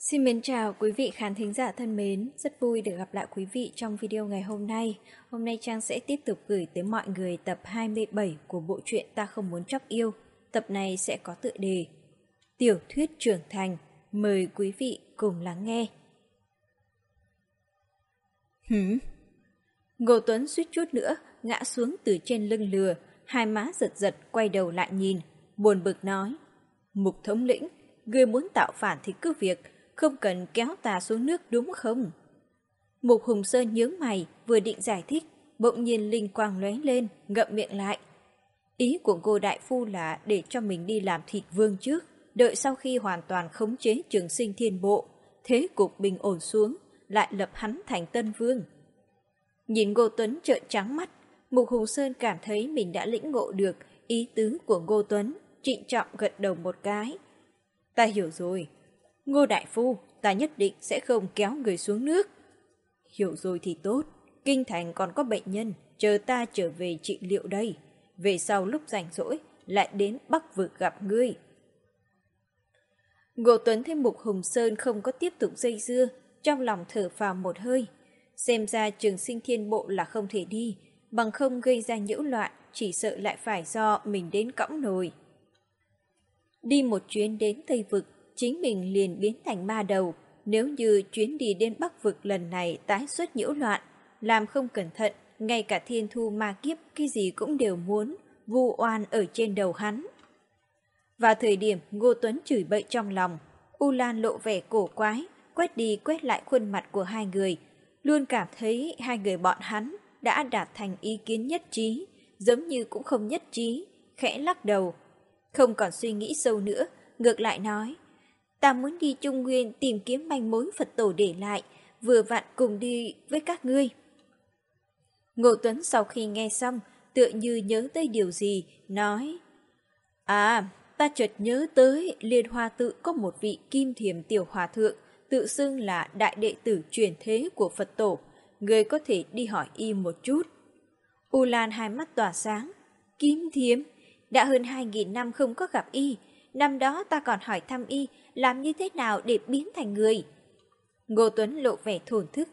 Xin mến chào quý vị khán thính giả thân mến, rất vui được gặp lại quý vị trong video ngày hôm nay. Hôm nay Trang sẽ tiếp tục gửi tới mọi người tập 27 của bộ truyện Ta Không Muốn Chóc Yêu. Tập này sẽ có tựa đề Tiểu thuyết trưởng thành, mời quý vị cùng lắng nghe. Ngô Tuấn suýt chút nữa ngã xuống từ trên lưng lừa, hai má giật giật quay đầu lại nhìn, buồn bực nói: Mục thống lĩnh, ngươi muốn tạo phản thì cứ việc, không cần kéo ta xuống nước đúng không? Mục Hùng Sơn nhướng mày, vừa định giải thích, bỗng nhiên linh quang lóe lên, ngậm miệng lại. Ý của Ngô đại phu là để cho mình đi làm thịt vương trước, đợi sau khi hoàn toàn khống chế Trường Sinh Thiên Bộ, thế cục bình ổn xuống, lại lập hắn thành tân vương. Nhìn Ngô Tuấn trợn trắng mắt, Mục Hùng Sơn cảm thấy mình đã lĩnh ngộ được ý tứ của Ngô Tuấn, trịnh trọng gật đầu một cái. Ta hiểu rồi. Ngô đại phu, ta nhất định sẽ không kéo người xuống nước. Hiểu rồi thì tốt, kinh thành còn có bệnh nhân, chờ ta trở về trị liệu đây. Về sau lúc rảnh rỗi, lại đến Bắc Vực gặp ngươi. Ngô Tuấn thấy Mục Hùng Sơn không có tiếp tục dây dưa, trong lòng thở phào một hơi. Xem ra Trường Sinh Thiên Bộ là không thể đi, bằng không gây ra nhiễu loạn, chỉ sợ lại phải do mình đến cõng nồi. Đi một chuyến đến Tây Vực, chính mình liền biến thành ma đầu. Nếu như chuyến đi đến Bắc Vực lần này tái xuất nhiễu loạn, làm không cẩn thận, ngay cả thiên thu ma kiếp cái gì cũng đều muốn vu oan ở trên đầu hắn. Vào thời điểm Ngô Tuấn chửi bậy trong lòng, U Lan lộ vẻ cổ quái, quét đi quét lại khuôn mặt của hai người, luôn cảm thấy hai người bọn hắn đã đạt thành ý kiến nhất trí, giống như cũng không nhất trí, khẽ lắc đầu. Không còn suy nghĩ sâu nữa, ngược lại nói: Ta muốn đi Trung Nguyên tìm kiếm manh mối Phật tổ để lại, vừa vặn cùng đi với các ngươi. Ngô Tuấn sau khi nghe xong, tựa như nhớ tới điều gì, nói: Ta chợt nhớ tới Liên Hoa Tự có một vị Kim Thiềm tiểu hòa thượng, tự xưng là đại đệ tử truyền thế của Phật tổ, ngươi có thể đi hỏi y một chút. U Lan hai mắt tỏa sáng: Kim Thiềm? Đã hơn 2.000 năm không có gặp y, năm đó ta còn hỏi thăm y làm như thế nào để biến thành người. Ngô Tuấn lộ vẻ thổn thức: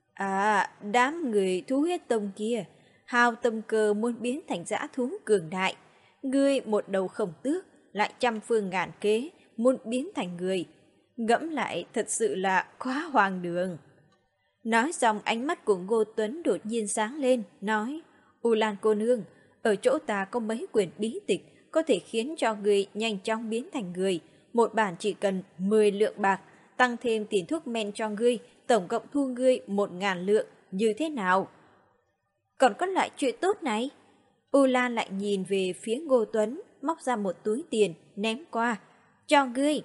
Đám người thú huyết tông kia, hao tâm cơ muốn biến thành dã thú cường đại. Ngươi một đầu khổng tước, lại trăm phương ngàn kế, muốn biến thành người. Ngẫm lại thật sự là quá hoang đường. Nói xong ánh mắt của Ngô Tuấn đột nhiên sáng lên, nói: U Lan cô nương, ở chỗ ta có mấy quyển bí tịch, có thể khiến cho người nhanh chóng biến thành người. Một bản chỉ cần 10 lượng bạc, tăng thêm tiền thuốc men cho ngươi, tổng cộng thu ngươi 1.000 lượng, như thế nào? Còn có loại chuyện tốt này? U Lan lại nhìn về phía Ngô Tuấn, móc ra một túi tiền, ném qua. Cho ngươi.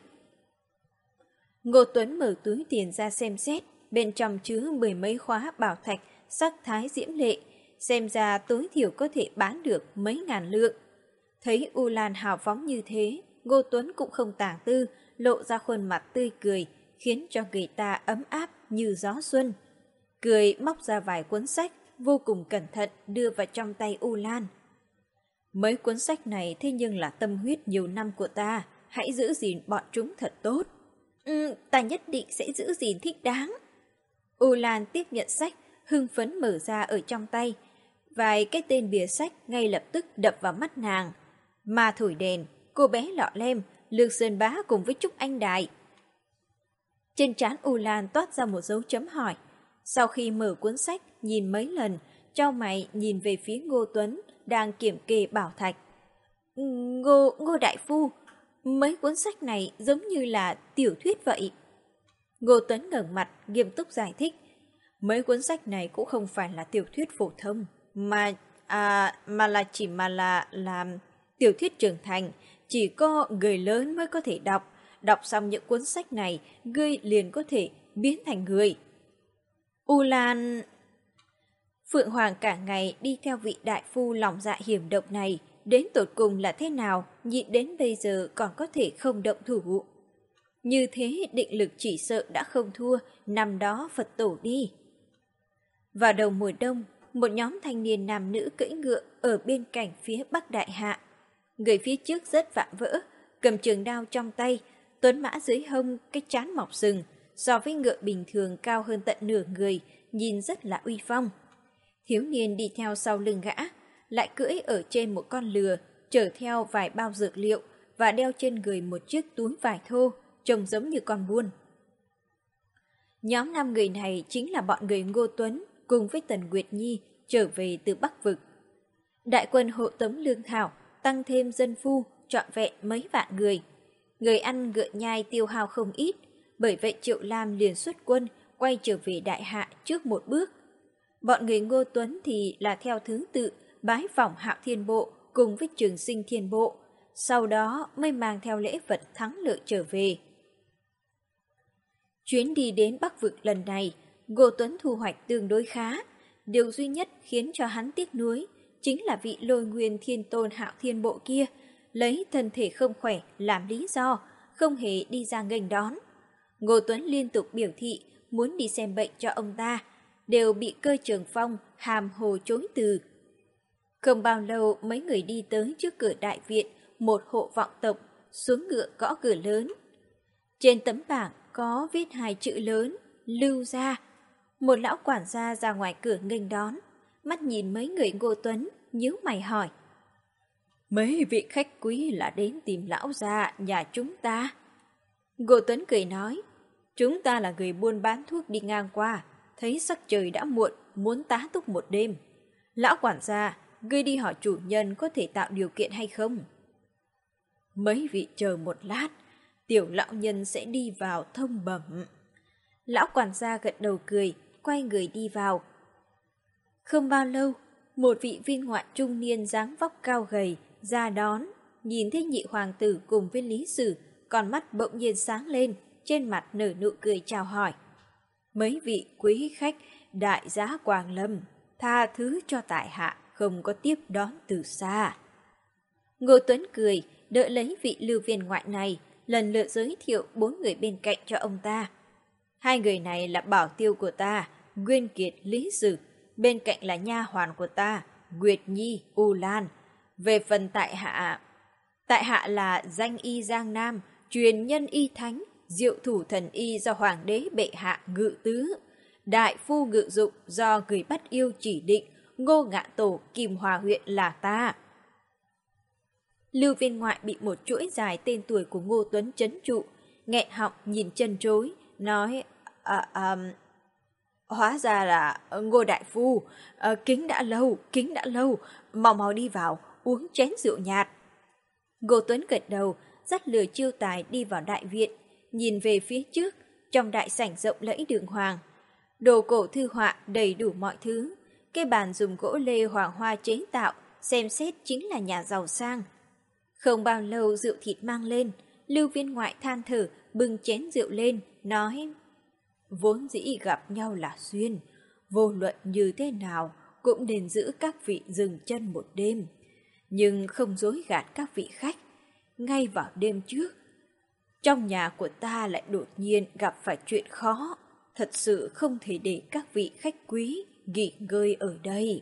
Ngô Tuấn mở túi tiền ra xem xét, bên trong chứa 10 mấy khóa bảo thạch, sắc thái diễm lệ, xem ra tối thiểu có thể bán được mấy ngàn lượng. Thấy U Lan hào phóng như thế, Ngô Tuấn cũng không tàng tư, lộ ra khuôn mặt tươi cười, khiến cho người ta ấm áp như gió xuân. Cười móc ra vài cuốn sách, vô cùng cẩn thận đưa vào trong tay U Lan. Mấy cuốn sách này thế nhưng là tâm huyết nhiều năm của ta, hãy giữ gìn bọn chúng thật tốt. Ta nhất định sẽ giữ gìn thích đáng. U Lan tiếp nhận sách, hưng phấn mở ra ở trong tay. Vài cái tên bìa sách ngay lập tức đập vào mắt nàng. Ma thổi đèn, cô bé lọ lem, Lương Sơn Bá cùng với Trúc Anh Đài. Trên trán U Lan toát ra một dấu chấm hỏi. Sau khi mở cuốn sách, nhìn mấy lần, chau mày nhìn về phía Ngô Tuấn đang kiểm kê bảo thạch. Ngô đại phu, mấy cuốn sách này giống như là tiểu thuyết vậy. Ngô Tuấn ngẩng mặt, nghiêm túc giải thích. Mấy cuốn sách này cũng không phải là tiểu thuyết phổ thông, mà là tiểu thuyết trưởng thành, chỉ có người lớn mới có thể đọc. Đọc xong những cuốn sách này, ngươi liền có thể biến thành người. U Lan... Phượng Hoàng cả ngày đi theo vị đại phu lòng dạ hiểm độc này, đến tột cùng là thế nào, nhịn đến bây giờ còn có thể không động thủ. Như thế định lực chỉ sợ đã không thua năm đó Phật tổ đi. Vào đầu mùa đông, một nhóm thanh niên nam nữ cưỡi ngựa ở bên cạnh phía Bắc Đại Hạ. Người phía trước rất vạm vỡ, cầm trường đao trong tay, tuấn mã dưới hông, cái trán mọc sừng, so với ngựa bình thường cao hơn tận nửa người, nhìn rất là uy phong. Thiếu niên đi theo sau lưng gã, lại cưỡi ở trên một con lừa, chở theo vài bao dược liệu và đeo trên người một chiếc túi vải thô, trông giống như con buôn. Nhóm 5 người này chính là bọn người Ngô Tuấn cùng với Tần Nguyệt Nhi trở về từ Bắc Vực. Đại quân hộ tống lương thảo, tăng thêm dân phu, trọn vẹn mấy vạn người. Người ăn ngựa nhai tiêu hao không ít, bởi vậy Triệu Lam liền xuất quân quay trở về Đại Hạ trước một bước. Bọn người Ngô Tuấn thì là theo thứ tự bái phỏng Hạo Thiên Bộ cùng với Trường Sinh Thiên Bộ, sau đó mới mang theo lễ vật thắng lợi trở về. Chuyến đi đến Bắc Vực lần này, Ngô Tuấn thu hoạch tương đối khá. Điều duy nhất khiến cho hắn tiếc nuối chính là vị Lôi Nguyên Thiên Tôn Hạo Thiên Bộ kia, lấy thân thể không khỏe làm lý do, không hề đi ra nghênh đón. Ngô Tuấn liên tục biểu thị muốn đi xem bệnh cho ông ta, đều bị Cơ Trường Phong hàm hồ chối từ. Không bao lâu mấy người đi tới trước cửa đại viện một hộ vọng tộc, xuống ngựa gõ cửa lớn. Trên tấm bảng có viết 2 chữ lớn, Lưu gia. Một lão quản gia ra ngoài cửa nghênh đón, mắt nhìn mấy người Ngô Tuấn, nhíu mày hỏi. Mấy vị khách quý là đến tìm lão gia nhà chúng ta. Ngô Tuấn cười nói, chúng ta là người buôn bán thuốc đi ngang qua, thấy sắc trời đã muộn, muốn tá túc một đêm. Lão quản gia, ngươi đi hỏi chủ nhân có thể tạo điều kiện hay không? Mấy vị chờ một lát, tiểu lão nhân sẽ đi vào thông bẩm. Lão quản gia gật đầu cười, quay người đi vào. Không bao lâu, một vị viên ngoại trung niên dáng vóc cao gầy ra đón, nhìn thấy nhị hoàng tử cùng với Lý Sử, con mắt bỗng nhiên sáng lên, trên mặt nở nụ cười chào hỏi. Mấy vị quý khách, đại giá Quang Lâm, tha thứ cho tại hạ không có tiếp đón từ xa. Ngô Tuấn cười, đợi lấy vị lưu viên ngoại này, lần lượt giới thiệu 4 người bên cạnh cho ông ta. 2 người này là bảo tiêu của ta, Nguyên Kiệt, Lý Sử, bên cạnh là nha hoàn của ta, Nguyệt Nhi, U Lan. Về phần tại hạ là danh y Giang Nam, truyền nhân y thánh, diệu thủ thần y do hoàng đế bệ hạ ngự tứ, đại phu ngự dụng do người bắt yêu chỉ định, Ngô Ngạn Tổ, Kim Hòa huyện là ta. Lưu viên ngoại bị một chuỗi dài tên tuổi của Ngô Tuấn trấn trụ, nghẹn họng nhìn chân chối, nói hóa ra là Ngô đại phu, kính đã lâu, mau đi vào, uống chén rượu nhạt. Ngô Tuấn gật đầu, dắt lừa chiêu tài đi vào đại viện, nhìn về phía trước, trong đại sảnh rộng lẫy đường hoàng. Đồ cổ thư họa đầy đủ mọi thứ, cái bàn dùng gỗ lê hoàng hoa chế tạo, xem xét chính là nhà giàu sang. Không bao lâu rượu thịt mang lên, Lưu viên ngoại than thở, bưng chén rượu lên, nói: vốn dĩ gặp nhau là duyên, vô luận như thế nào cũng nên giữ các vị dừng chân một đêm. Nhưng không dối gạt các vị khách, ngay vào đêm trước, trong nhà của ta lại đột nhiên gặp phải chuyện khó, thật sự không thể để các vị khách quý nghỉ ngơi ở đây.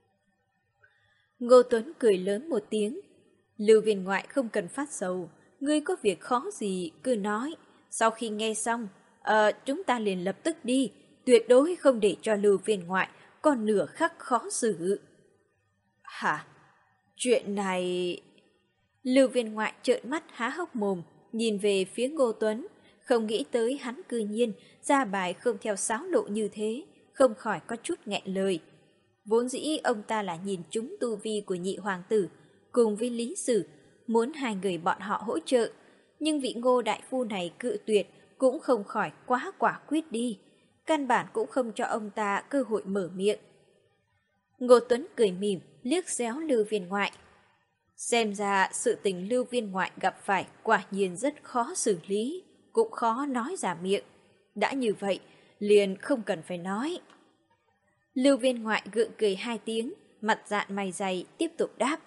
Ngô Tuấn cười lớn một tiếng. Lưu viên ngoại không cần phát sầu, ngươi có việc khó gì cứ nói. Sau khi nghe xong, chúng ta liền lập tức đi, tuyệt đối không để cho Lưu viên ngoại còn nửa khắc khó xử. Hả? Chuyện này... Lưu viên ngoại trợn mắt há hốc mồm, nhìn về phía Ngô Tuấn, không nghĩ tới hắn cư nhiên ra bài không theo sáo lộ như thế, không khỏi có chút nghẹn lời. Vốn dĩ ông ta là nhìn trúng tu vi của nhị hoàng tử, cùng với Lý Sử, muốn 2 người bọn họ hỗ trợ, nhưng vị Ngô đại phu này cự tuyệt cũng không khỏi quá quả quyết đi, căn bản cũng không cho ông ta cơ hội mở miệng. Ngô Tuấn cười mỉm, liếc xéo Lưu viên ngoại. Xem ra sự tình Lưu viên ngoại gặp phải quả nhiên rất khó xử lý, cũng khó nói ra miệng. Đã như vậy, liền không cần phải nói. Lưu viên ngoại gượng cười 2 tiếng, mặt dạn mày dày tiếp tục đáp.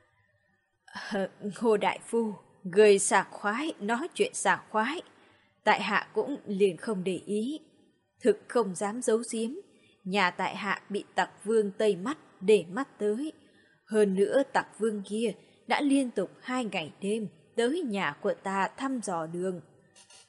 Ngô đại phu, người sảng khoái, nói chuyện sảng khoái. Tại hạ cũng liền không để ý. Thực không dám giấu giếm, nhà tại hạ bị tặc vương Tây Mắt để mắt tới. Hơn nữa tặc vương kia đã liên tục 2 ngày đêm tới nhà của ta thăm dò đường.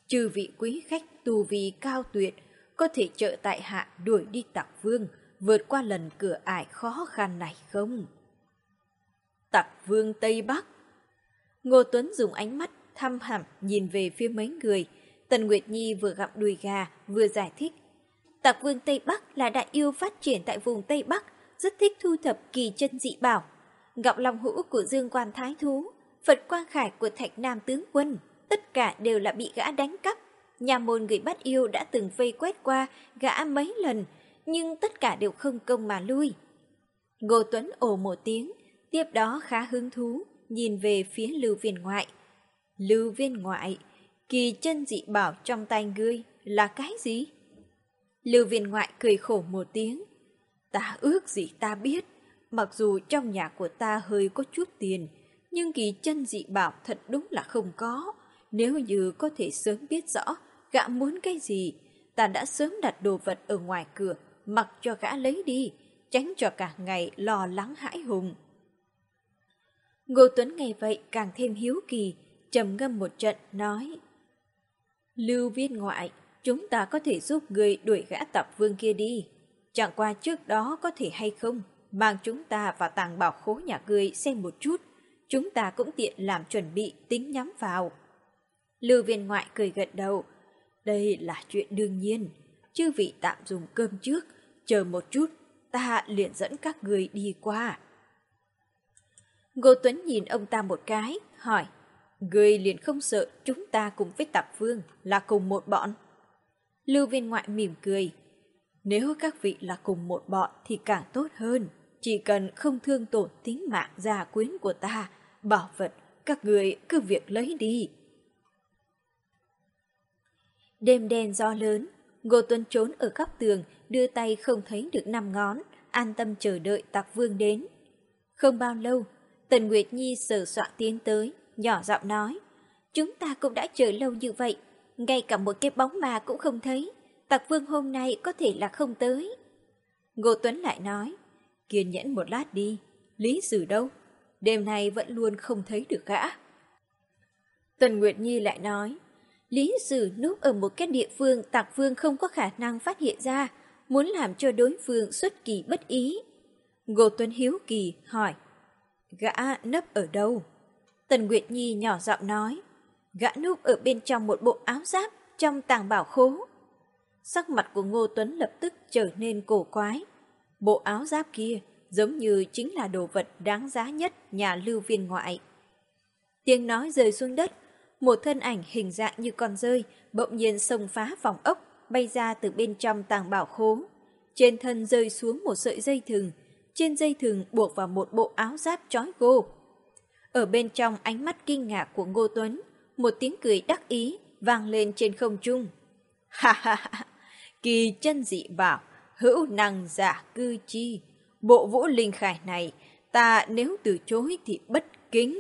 Chư vị quý khách tu vi cao tuyệt, có thể trợ tại hạ đuổi đi Tặc Vương, vượt qua lần cửa ải khó khăn này không? Tặc Vương Tây Bắc. Ngô Tuấn dùng ánh mắt thăm hẳm nhìn về phía mấy người. Tần Nguyệt Nhi vừa gặm đùi gà, vừa giải thích. Tặc Vương Tây Bắc là đại yêu phát triển tại vùng Tây Bắc, rất thích thu thập kỳ chân dị bảo. Ngọc Long Hũ của Dương Quan Thái Thú, Phật Quang Khải của Thạch Nam Tướng Quân, tất cả đều là bị gã đánh cắp. Nhà môn người bắt yêu đã từng vây quét qua gã mấy lần, nhưng tất cả đều không công mà lui. Ngô Tuấn ồ một tiếng, tiếp đó khá hứng thú, nhìn về phía Lưu Viên Ngoại. Lưu Viên Ngoại, kỳ chân dị bảo trong tay ngươi là cái gì? Lưu Viên Ngoại cười khổ một tiếng. Ta ước gì ta biết, mặc dù trong nhà của ta hơi có chút tiền, nhưng kỳ chân dị bảo thật đúng là không có. Nếu như có thể sớm biết rõ gã muốn cái gì, ta đã sớm đặt đồ vật ở ngoài cửa, mặc cho gã lấy đi, tránh cho cả ngày lo lắng hãi hùng. Ngô Tuấn nghe vậy càng thêm hiếu kỳ, trầm ngâm một trận, nói. Lưu Viên Ngoại, chúng ta có thể giúp người đuổi gã Tặc Vương kia đi. Chẳng qua trước đó có thể hay không, mang chúng ta vào tàng bảo khố nhà ngươi xem một chút, chúng ta cũng tiện làm chuẩn bị tính nhắm vào. Lưu Viên Ngoại cười gật đầu. Đây là chuyện đương nhiên, chư vị tạm dùng cơm trước, chờ một chút, ta liền dẫn các người đi qua. Ngô Tuấn nhìn ông ta một cái, hỏi, người liền không sợ chúng ta cùng với Tặc Vương là cùng một bọn? Lưu Viên Ngoại mỉm cười, nếu các vị là cùng một bọn thì càng tốt hơn, chỉ cần không thương tổn tính mạng gia quyến của ta, bảo vật, các người cứ việc lấy đi. Đêm đen gió lớn, Ngô Tuấn trốn ở góc tường, đưa tay không thấy được 5 ngón, an tâm chờ đợi Tặc Vương đến. Không bao lâu, Tần Nguyệt Nhi sờ soạng tiến tới, nhỏ giọng nói, chúng ta cũng đã chờ lâu như vậy, ngay cả một cái bóng ma cũng không thấy, Tặc Vương hôm nay có thể là không tới. Ngô Tuấn lại nói, kiên nhẫn một lát đi, Lý Sử đâu? Đêm nay vẫn luôn không thấy được gã. Tần Nguyệt Nhi lại nói, Lý Sử núp ở một cái địa phương Tặc Vương không có khả năng phát hiện ra, muốn làm cho đối phương xuất kỳ bất ý. Ngô Tuấn hiếu kỳ hỏi, gã nấp ở đâu? Tần Nguyệt Nhi nhỏ giọng nói, gã núp ở bên trong một bộ áo giáp trong tàng bảo khố. Sắc mặt của Ngô Tuấn lập tức trở nên cổ quái. Bộ áo giáp kia giống như chính là đồ vật đáng giá nhất nhà Lưu Viên Ngoại. Tiếng nói rơi xuống đất, một thân ảnh hình dạng như con dơi bỗng nhiên xông phá phòng ốc, bay ra từ bên trong tàng bảo khố. Trên thân rơi xuống một sợi dây thừng, trên dây thừng buộc vào một bộ áo giáp chói gô. Ở bên trong ánh mắt kinh ngạc của Ngô Tuấn, một tiếng cười đắc ý vang lên trên không trung. Ha ha ha, kỳ chân dị bảo, hữu năng giả cư chi. Bộ vũ linh khải này, ta nếu từ chối thì bất kính.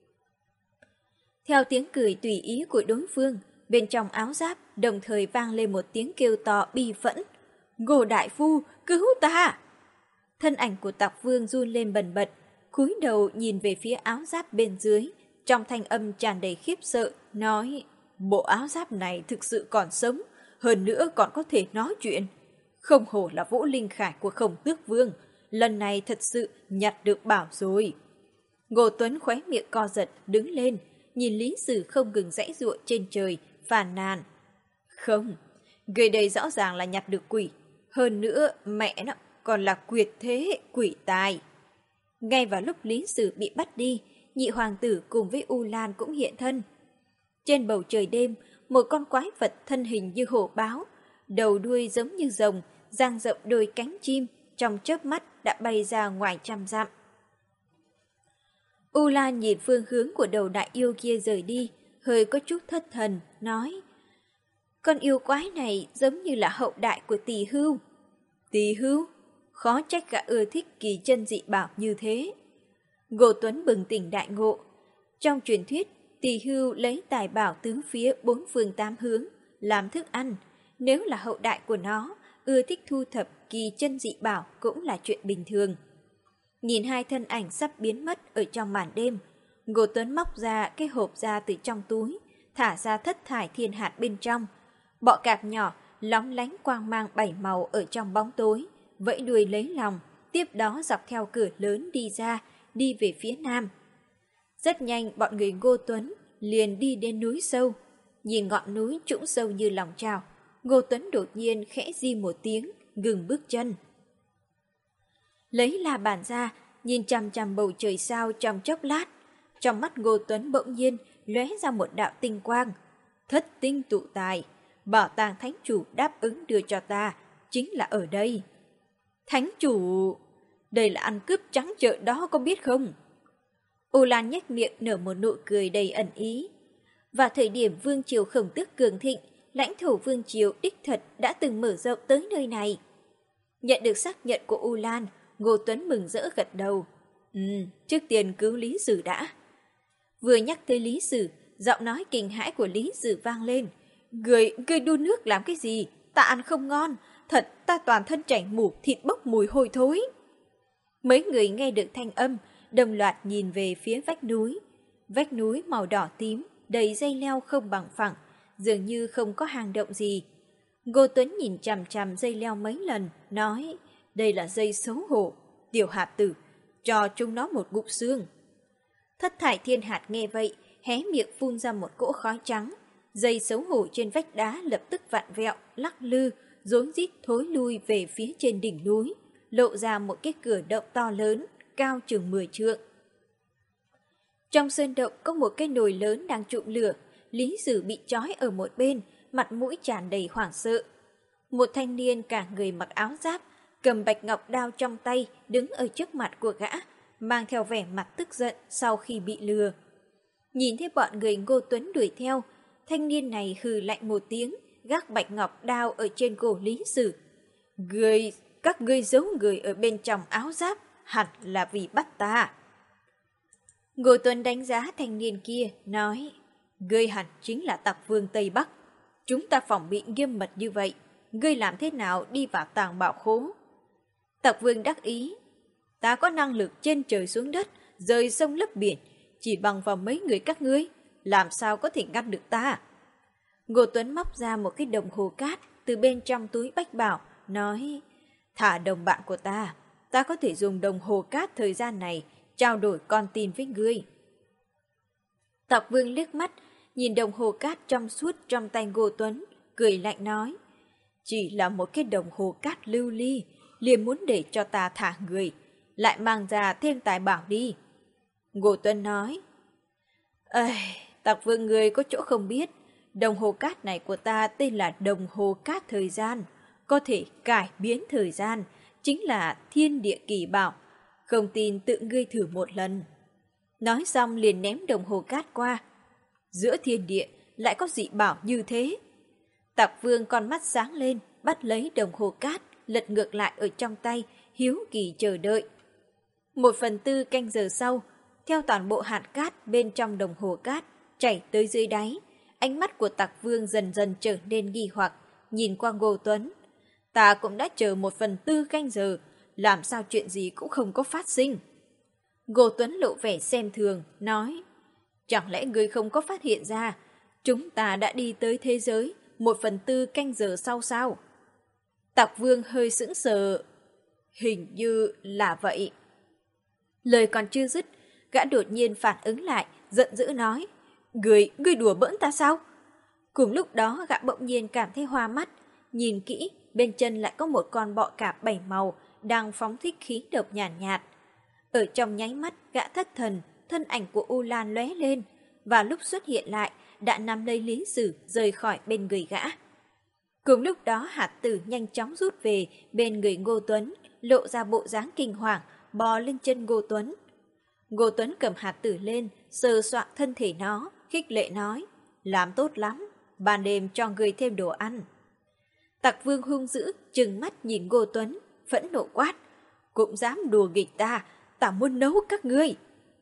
Theo tiếng cười tùy ý của đối phương, bên trong áo giáp đồng thời vang lên một tiếng kêu to bi phẫn. Ngô đại phu, cứu ta! Thân ảnh của Tặc Vương run lên bần bật, cúi đầu nhìn về phía áo giáp bên dưới, trong thanh âm tràn đầy khiếp sợ, nói, bộ áo giáp này thực sự còn sống, hơn nữa còn có thể nói chuyện. Không hổ là vũ linh khải của Khổng Tước Vương, lần này thật sự nhặt được bảo rồi. Ngô Tuấn khóe miệng co giật, đứng lên, nhìn Lý Sử không ngừng giãy giụa trên trời, phàn nàn. Không, người đây rõ ràng là nhặt được quỷ, hơn nữa mẹ nó còn là quyệt thế quỷ tài. Ngay vào lúc Lý Sử bị bắt đi, nhị hoàng tử cùng với U Lan cũng hiện thân. Trên bầu trời đêm, một con quái vật thân hình như hổ báo, đầu đuôi giống như rồng, dang rộng đôi cánh chim, trong chớp mắt đã bay ra ngoài 100 dặm. U Lan nhìn phương hướng của đầu đại yêu kia rời đi, hơi có chút thất thần, nói, con yêu quái này giống như là hậu đại của Tỳ Hưu. Tỳ Hưu? Khó trách gã ưa thích kỳ chân dị bảo như thế. Ngô Tuấn bừng tỉnh đại ngộ. Trong truyền thuyết, Tỳ Hưu lấy tài bảo tứ phía 4 phương 8 hướng, làm thức ăn. Nếu là hậu đại của nó, ưa thích thu thập kỳ chân dị bảo cũng là chuyện bình thường. Nhìn hai thân ảnh sắp biến mất ở trong màn đêm, Ngô Tuấn móc ra cái hộp ra từ trong túi, thả ra thất thải thiên hạt bên trong. Bọ cạp nhỏ lóng lánh quang mang 7 màu ở trong bóng tối, vẫy đuôi lấy lòng, tiếp đó dọc theo cửa lớn đi ra, đi về phía nam. Rất nhanh bọn người Ngô Tuấn liền đi đến núi sâu. Nhìn ngọn núi trũng sâu như lòng chảo, Ngô Tuấn đột nhiên khẽ di một tiếng, ngừng bước chân. Lấy la bàn ra, nhìn chằm chằm bầu trời sao trong chốc lát. Trong mắt Ngô Tuấn bỗng nhiên lóe ra một đạo tinh quang. Thất tinh tụ tài, bảo tàng thánh chủ đáp ứng đưa cho ta, chính là ở đây. Thánh chủ, đây là ăn cướp trắng trợn đó có biết không? U Lan nhếch miệng nở một nụ cười đầy ẩn ý. Vào thời điểm Vương Triều Khổng Tước cường thịnh, lãnh thổ Vương Triều đích thật đã từng mở rộng tới nơi này. Nhận được xác nhận của U Lan, Ngô Tuấn mừng rỡ gật đầu. Trước tiên cứu Lý Sử đã. Vừa nhắc tới Lý Sử, giọng nói kinh hãi của Lý Sử vang lên. Người đun nước làm cái gì? Ta ăn không ngon. Thật, ta toàn thân chảy mủ, thịt bốc mùi hôi thối. Mấy người nghe được thanh âm, đồng loạt nhìn về phía vách núi. Vách núi màu đỏ tím, đầy dây leo không bằng phẳng, dường như không có hang động gì. Ngô Tuấn nhìn chằm chằm dây leo mấy lần, nói, đây là dây xấu hổ, tiểu hạt tử, cho chúng nó một ngụm xương. Thất thải thiên hạt nghe vậy, hé miệng phun ra một cỗ khói trắng. Dây xấu hổ trên vách đá lập tức vặn vẹo, lắc lư, rối rít thối lui về phía trên đỉnh núi, lộ ra một cái cửa động to lớn, cao chừng 10 trượng. Trong sơn động có một cái nồi lớn đang trụm lửa, Lý Sử bị trói ở một bên, mặt mũi tràn đầy hoảng sợ. Một thanh niên cả người mặc áo giáp, cầm bạch ngọc đao trong tay, đứng ở trước mặt của gã, mang theo vẻ mặt tức giận sau khi bị lừa. Nhìn thấy bọn người Ngô Tuấn đuổi theo, thanh niên này hừ lạnh một tiếng, gác bạch ngọc đao ở trên cổ Lý Sử. Các ngươi giấu người ở bên trong áo giáp, hẳn là vì bắt ta. Ngô Tuấn đánh giá thanh niên kia, nói, ngươi hẳn chính là tặc vương Tây Bắc. Chúng ta phòng bị nghiêm mật như vậy, ngươi làm thế nào đi vào tàng bảo khố? Tặc vương đắc ý, ta có năng lực trên trời xuống đất, rời sông lấp biển, chỉ bằng vào mấy người các ngươi, làm sao có thể ngăn được ta? Ngô Tuấn móc ra một cái đồng hồ cát từ bên trong túi bách bảo, nói, thả đồng bạn của ta có thể dùng đồng hồ cát thời gian này trao đổi con tin với ngươi. Tặc vương liếc mắt, nhìn đồng hồ cát trong suốt trong tay Ngô Tuấn, cười lạnh nói, chỉ là một cái đồng hồ cát lưu ly, liền muốn để cho ta thả người, lại mang ra thêm tài bảo đi. Ngô Tuấn nói, tặc vương người có chỗ không biết, đồng hồ cát này của ta tên là đồng hồ cát thời gian, có thể cải biến thời gian, chính là thiên địa kỳ bảo, không tin tự ngươi thử một lần. Nói xong liền ném đồng hồ cát qua. Giữa thiên địa lại có dị bảo như thế. Tặc vương con mắt sáng lên, bắt lấy đồng hồ cát, lật ngược lại ở trong tay, hiếu kỳ chờ đợi. 1/4 canh giờ sau, theo toàn bộ hạt cát bên trong đồng hồ cát chảy tới dưới đáy, ánh mắt của tặc vương dần dần trở nên nghi hoặc, nhìn qua Ngô Tuấn. Ta cũng đã chờ 1/4 canh giờ, làm sao chuyện gì cũng không có phát sinh. Ngô Tuấn lộ vẻ xem thường, nói, chẳng lẽ ngươi không có phát hiện ra, chúng ta đã đi tới thế giới 1/4 canh giờ sau sao? Tặc vương hơi sững sờ, hình như là vậy. Lời còn chưa dứt, gã đột nhiên phản ứng lại, giận dữ nói, ngươi đùa bỡn ta sao? Cùng lúc đó gã bỗng nhiên cảm thấy hoa mắt, nhìn kỹ, bên chân lại có một con bọ cạp 7 màu, đang phóng thích khí độc nhàn nhạt. Ở trong nháy mắt, gã thất thần, thân ảnh của U Lan lóe lên, và lúc xuất hiện lại, đã nắm lấy Lý Sử rời khỏi bên người gã. Cùng lúc đó hạt tử nhanh chóng rút về bên người Ngô Tuấn, lộ ra bộ dáng kinh hoàng, bò lên chân Ngô Tuấn. Ngô Tuấn cầm hạt tử lên, sờ soạng thân thể nó, khích lệ nói, làm tốt lắm, ban đêm cho người thêm đồ ăn. Tặc vương hung dữ, trừng mắt nhìn Ngô Tuấn, phẫn nộ quát, cũng dám đùa nghịch ta muốn nấu các ngươi.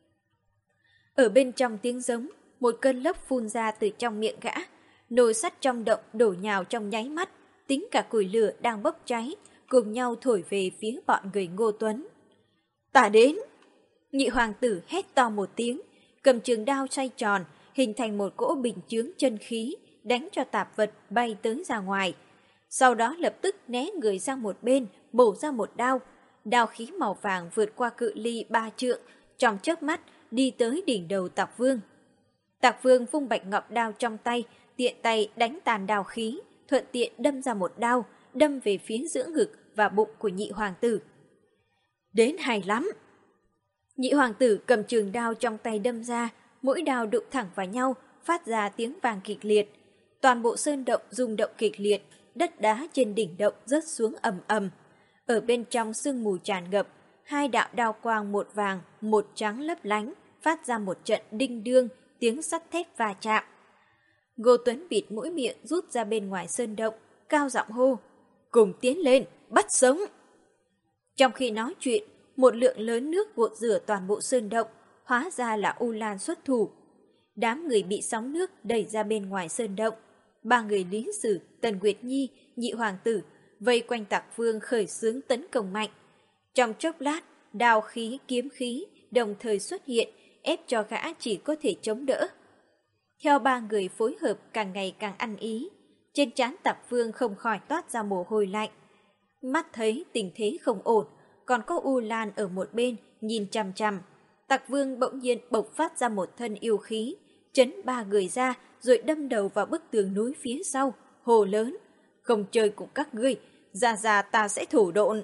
Ở bên trong tiếng giống, một cơn lốc phun ra từ trong miệng gã, nồi sắt trong động đổ nhào trong nháy mắt, tính cả củi lửa đang bốc cháy, cùng nhau thổi về phía bọn người Ngô Tuấn. Ta đến! Nhị hoàng tử hét to một tiếng, cầm trường đao xoay tròn, hình thành một cỗ bình chướng chân khí, đánh cho tạp vật bay tới ra ngoài. Sau đó lập tức né người sang một bên, bổ ra một đao. Đao khí màu vàng vượt qua cự ly 3 trượng, trong chớp mắt đi tới đỉnh đầu Tạc Vương. Tạc Vương vung bạch ngọc đao trong tay, tiện tay đánh tàn đao khí, thuận tiện đâm ra một đao, đâm về phía giữa ngực và bụng của nhị hoàng tử. Đến hay lắm! Nhị hoàng tử cầm trường đao trong tay đâm ra, mũi đao đụng thẳng vào nhau, phát ra tiếng vang kịch liệt. Toàn bộ sơn động rung động kịch liệt, đất đá trên đỉnh động rớt xuống ầm ầm. Ở bên trong sương mù tràn ngập, hai đạo đao quang một vàng, một trắng lấp lánh, phát ra một trận đinh đương, tiếng sắt thép va chạm. Ngô Tuấn bịt mũi miệng rút ra bên ngoài sơn động, cao giọng hô: cùng tiến lên, bắt sống! Trong khi nói chuyện, một lượng lớn nước gột rửa toàn bộ sơn động, hóa ra là U Lan xuất thủ. Đám người bị sóng nước đẩy ra bên ngoài sơn động. 3 người Lý Sử, Tần Nguyệt Nhi, nhị hoàng tử vây quanh Tạc Vương khởi xướng tấn công mạnh. Trong chốc lát, đao khí, kiếm khí đồng thời xuất hiện, ép cho gã chỉ có thể chống đỡ. Theo 3 người phối hợp càng ngày càng ăn ý, trên trán Tạc Vương không khỏi toát ra mồ hôi lạnh. Mắt thấy tình thế không ổn, còn có U Lan ở một bên nhìn chằm chằm. Tạc Vương bỗng nhiên bộc phát ra một thân yêu khí, chấn 3 người ra rồi đâm đầu vào bức tường núi phía sau, hồ lớn: không chơi cùng các ngươi, ra ta sẽ thủ độn.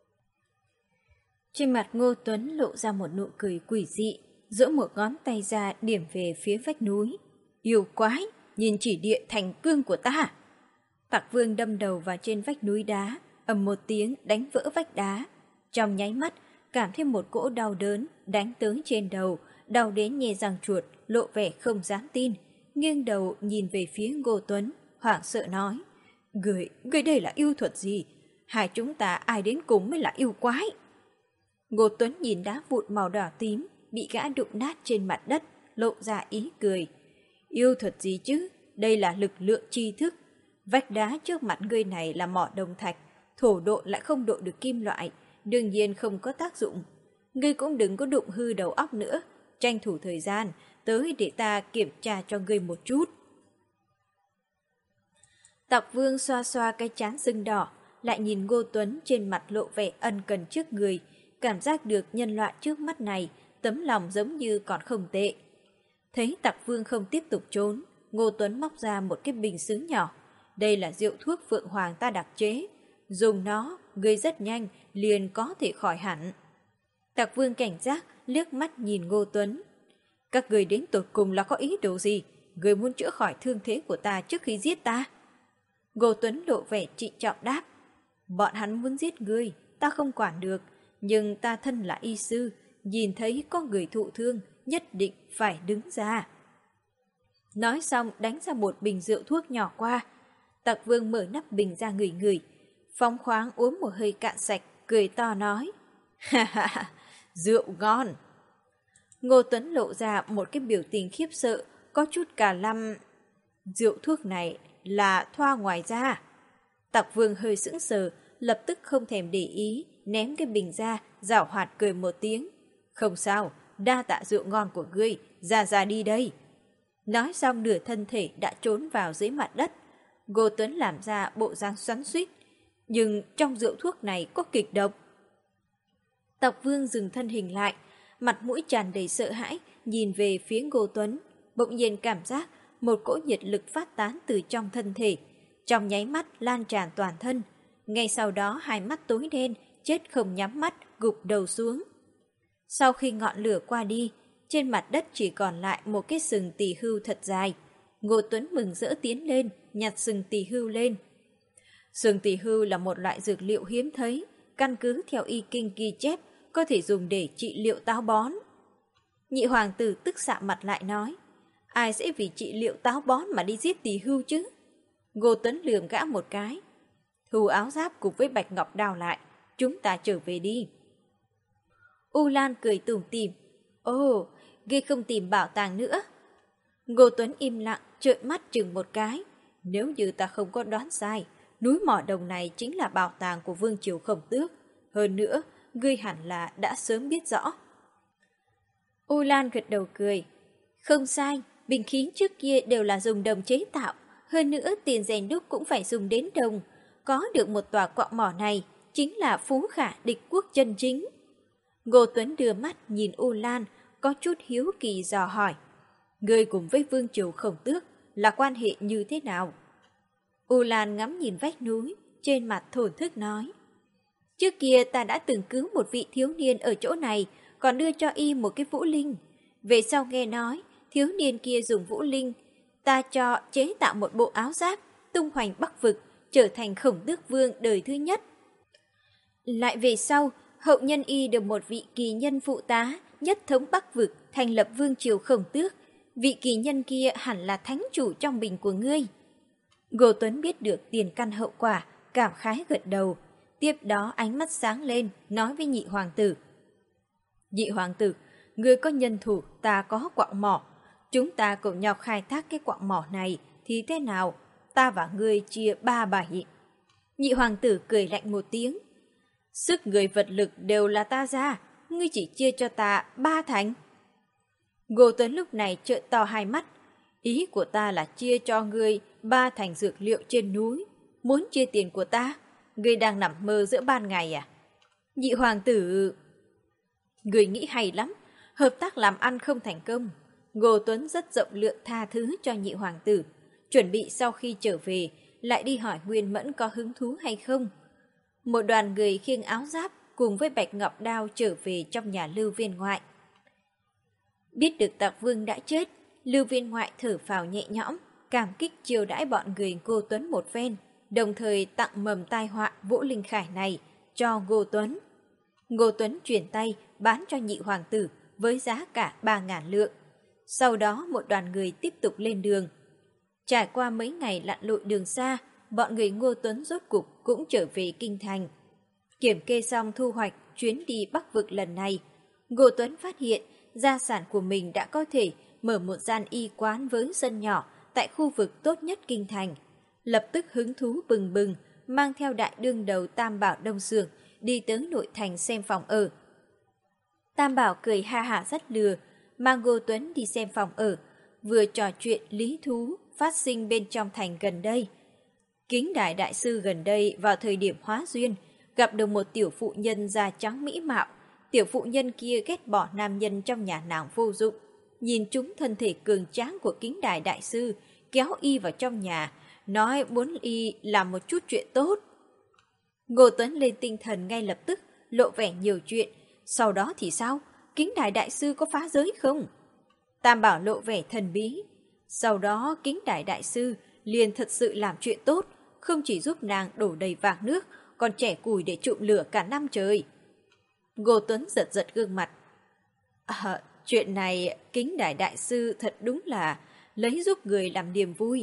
Trên mặt Ngô Tuấn lộ ra một nụ cười quỷ dị, giơ một ngón tay ra điểm về phía vách núi. Yêu quái, nhìn chỉ địa thành cương của ta! Tạc Vương đâm đầu vào trên vách núi đá, ầm một tiếng đánh vỡ vách đá. Trong nháy mắt, cảm thêm một cỗ đau đớn đánh tới trên đầu, đau đến nhe răng chuột, lộ vẻ không dám tin, nghiêng đầu nhìn về phía Ngô Tuấn, hoảng sợ nói: Người đây là yêu thuật gì? Hai chúng ta ai đến cùng mới là yêu quái? Ngô Tuấn nhìn đá vụn màu đỏ tím bị gã đụng nát trên mặt đất, lộ ra ý cười: yêu thuật gì chứ? Đây là lực lượng tri thức. Vách đá trước mặt ngươi này là mỏ đồng thạch, thổ độ lại không độ được kim loại, đương nhiên không có tác dụng. Ngươi cũng đừng có đụng hư đầu óc nữa, tranh thủ thời gian tới để ta kiểm tra cho ngươi một chút. Tạc Vương xoa xoa cái trán sưng đỏ, lại nhìn Ngô Tuấn trên mặt lộ vẻ ân cần trước người, cảm giác được nhân loại trước mắt này, tấm lòng giống như còn không tệ. Thấy Tạc Vương không tiếp tục trốn, Ngô Tuấn móc ra một cái bình sứ nhỏ. Đây là rượu thuốc Phượng Hoàng ta đặc chế, dùng nó, ngươi rất nhanh, liền có thể khỏi hẳn. Tạc Vương cảnh giác, liếc mắt nhìn Ngô Tuấn. Các ngươi đến tột cùng là có ý đồ gì? Ngươi muốn chữa khỏi thương thế của ta trước khi giết ta? Ngô Tuấn lộ vẻ trịnh trọng đáp: bọn hắn muốn giết ngươi, ta không quản được, nhưng ta thân là y sư, nhìn thấy có người thụ thương, nhất định phải đứng ra. Nói xong đánh ra một bình rượu thuốc nhỏ qua. Tạc Vương mở nắp bình ra ngửi ngửi, phóng khoáng uống một hơi cạn sạch, cười to nói: ha ha ha, rượu ngon. Ngô Tuấn lộ ra một cái biểu tình khiếp sợ, có chút cả lăm. Rượu thuốc này là thoa ngoài da. Tạc Vương hơi sững sờ, lập tức không thèm để ý, ném cái bình ra, giảo hoạt cười một tiếng: không sao, đa tạ rượu ngon của ngươi, ra đi đây. Nói xong nửa thân thể đã trốn vào dưới mặt đất. Ngô Tuấn làm ra bộ dáng xoắn xuýt, nhưng trong rượu thuốc này có kịch độc. Tạc Vương dừng thân hình lại, mặt mũi tràn đầy sợ hãi, nhìn về phía Ngô Tuấn, bỗng nhiên cảm giác một cỗ nhiệt lực phát tán từ trong thân thể, trong nháy mắt lan tràn toàn thân. Ngay sau đó hai mắt tối đen, chết không nhắm mắt, gục đầu xuống. Sau khi ngọn lửa qua đi, trên mặt đất chỉ còn lại một cái sừng tỳ hưu thật dài. Ngô Tuấn mừng rỡ tiến lên, nhặt sừng tỳ hưu lên. Sừng tỳ hưu là một loại dược liệu hiếm thấy, căn cứ theo y kinh ghi chép, có thể dùng để trị liệu táo bón. Nhị hoàng tử tức xạ mặt lại nói: ai sẽ vì trị liệu táo bón mà đi giết tỳ hưu chứ? Ngô Tuấn lườm gã một cái: thu áo giáp cùng với bạch ngọc đao lại, chúng ta trở về đi. U Lan cười tủm tỉm: ồ, ghê không tìm bảo tàng nữa. Ngô Tuấn im lặng, trợn mắt chừng một cái: nếu như ta không có đoán sai, núi mỏ đồng này chính là bảo tàng của Vương triều Khổng Tước. Hơn nữa, ngươi hẳn là đã sớm biết rõ. U Lan gật đầu cười: không sai, Bình khí trước kia đều là dùng đồng chế tạo, hơn nữa tiền rèn đúc cũng phải dùng đến đồng. Có được một tòa quặng mỏ này chính là phú khả địch quốc chân chính. Ngô Tuấn đưa mắt nhìn U Lan, có chút hiếu kỳ dò hỏi. Ngươi cùng với Vương Triều Khổng Tước là quan hệ như thế nào? U Lan ngắm nhìn vách núi, trên mặt thổn thức nói. Trước kia ta đã từng cứu một vị thiếu niên ở chỗ này, còn đưa cho y một cái vũ linh. Về sau nghe nói, thiếu niên kia dùng vũ linh, ta cho chế tạo một bộ áo giáp, tung hoành Bắc Vực, trở thành Khổng Tước Vương đời thứ nhất. Lại về sau, hậu nhân y được một vị kỳ nhân phụ tá, nhất thống Bắc Vực, thành lập Vương Triều Khổng Tước. Vị kỳ nhân kia hẳn là thánh chủ trong bình của ngươi. Ngô Tuấn biết được tiền căn hậu quả, cảm khái gật đầu. Tiếp đó ánh mắt sáng lên, nói với nhị hoàng tử. Nhị hoàng tử, ngươi có nhân thủ, ta có quặng mỏ. Chúng ta cùng nhau khai thác cái quặng mỏ này thì thế nào? Ta và ngươi chia 3/7. Nhị hoàng tử cười lạnh một tiếng. Sức người vật lực đều là ta ra, ngươi chỉ chia cho ta 3/3. Ngô Tuấn lúc này trợn to hai mắt. Ý của ta là chia cho ngươi 3/3 dược liệu trên núi. Muốn chia tiền của ta? Ngươi đang nằm mơ giữa ban ngày à? Nhị hoàng tử... Ngươi nghĩ hay lắm, hợp tác làm ăn không thành công. Ngô Tuấn rất rộng lượng tha thứ cho nhị hoàng tử, chuẩn bị sau khi trở về lại đi hỏi Nguyên Mẫn có hứng thú hay không. Một đoàn người khiêng áo giáp cùng với bạch ngọc đao trở về trong nhà Lưu Viên Ngoại. Biết được Tặc Vương đã chết, Lưu Viên Ngoại thở phào nhẹ nhõm, cảm kích chiêu đãi bọn người Ngô Tuấn một phen, đồng thời tặng mầm tai họa Vũ Linh Khải này cho Ngô Tuấn. Ngô Tuấn chuyển tay bán cho nhị hoàng tử với giá cả 3.000 lượng. Sau đó một đoàn người tiếp tục lên đường. Trải qua mấy ngày lặn lội đường xa, bọn người Ngô Tuấn rốt cục cũng trở về kinh thành. Kiểm kê xong thu hoạch chuyến đi Bắc Vực lần này, Ngô Tuấn phát hiện gia sản của mình đã có thể mở một gian y quán với sân nhỏ tại khu vực tốt nhất kinh thành. Lập tức hứng thú bừng bừng, mang theo đại đương đầu Tam Bảo Đông Sường đi tới nội thành xem phòng ở. Tam Bảo cười ha hả rất lừa, mang Ngô Tuấn đi xem phòng ở, vừa trò chuyện lý thú phát sinh bên trong thành gần đây. Kính Đại Đại Sư gần đây vào thời điểm hóa duyên, gặp được một tiểu phụ nhân da trắng mỹ mạo. Tiểu phụ nhân kia ghét bỏ nam nhân trong nhà nàng vô dụng. Nhìn chúng thân thể cường tráng của Kính Đại Đại Sư, kéo y vào trong nhà, nói muốn y làm một chút chuyện tốt. Ngô Tuấn lên tinh thần ngay lập tức, lộ vẻ nhiều chuyện. Sau đó thì sao? Kính Đại Đại Sư có phá giới không? Tam Bảo lộ vẻ thần bí. Sau đó Kính Đại Đại Sư liền thật sự làm chuyện tốt, không chỉ giúp nàng đổ đầy vàng nước, còn chẻ củi để trụm lửa cả năm trời. Ngô Tuấn giật giật gương mặt. Chuyện này Kính Đại Đại Sư thật đúng là lấy giúp người làm niềm vui.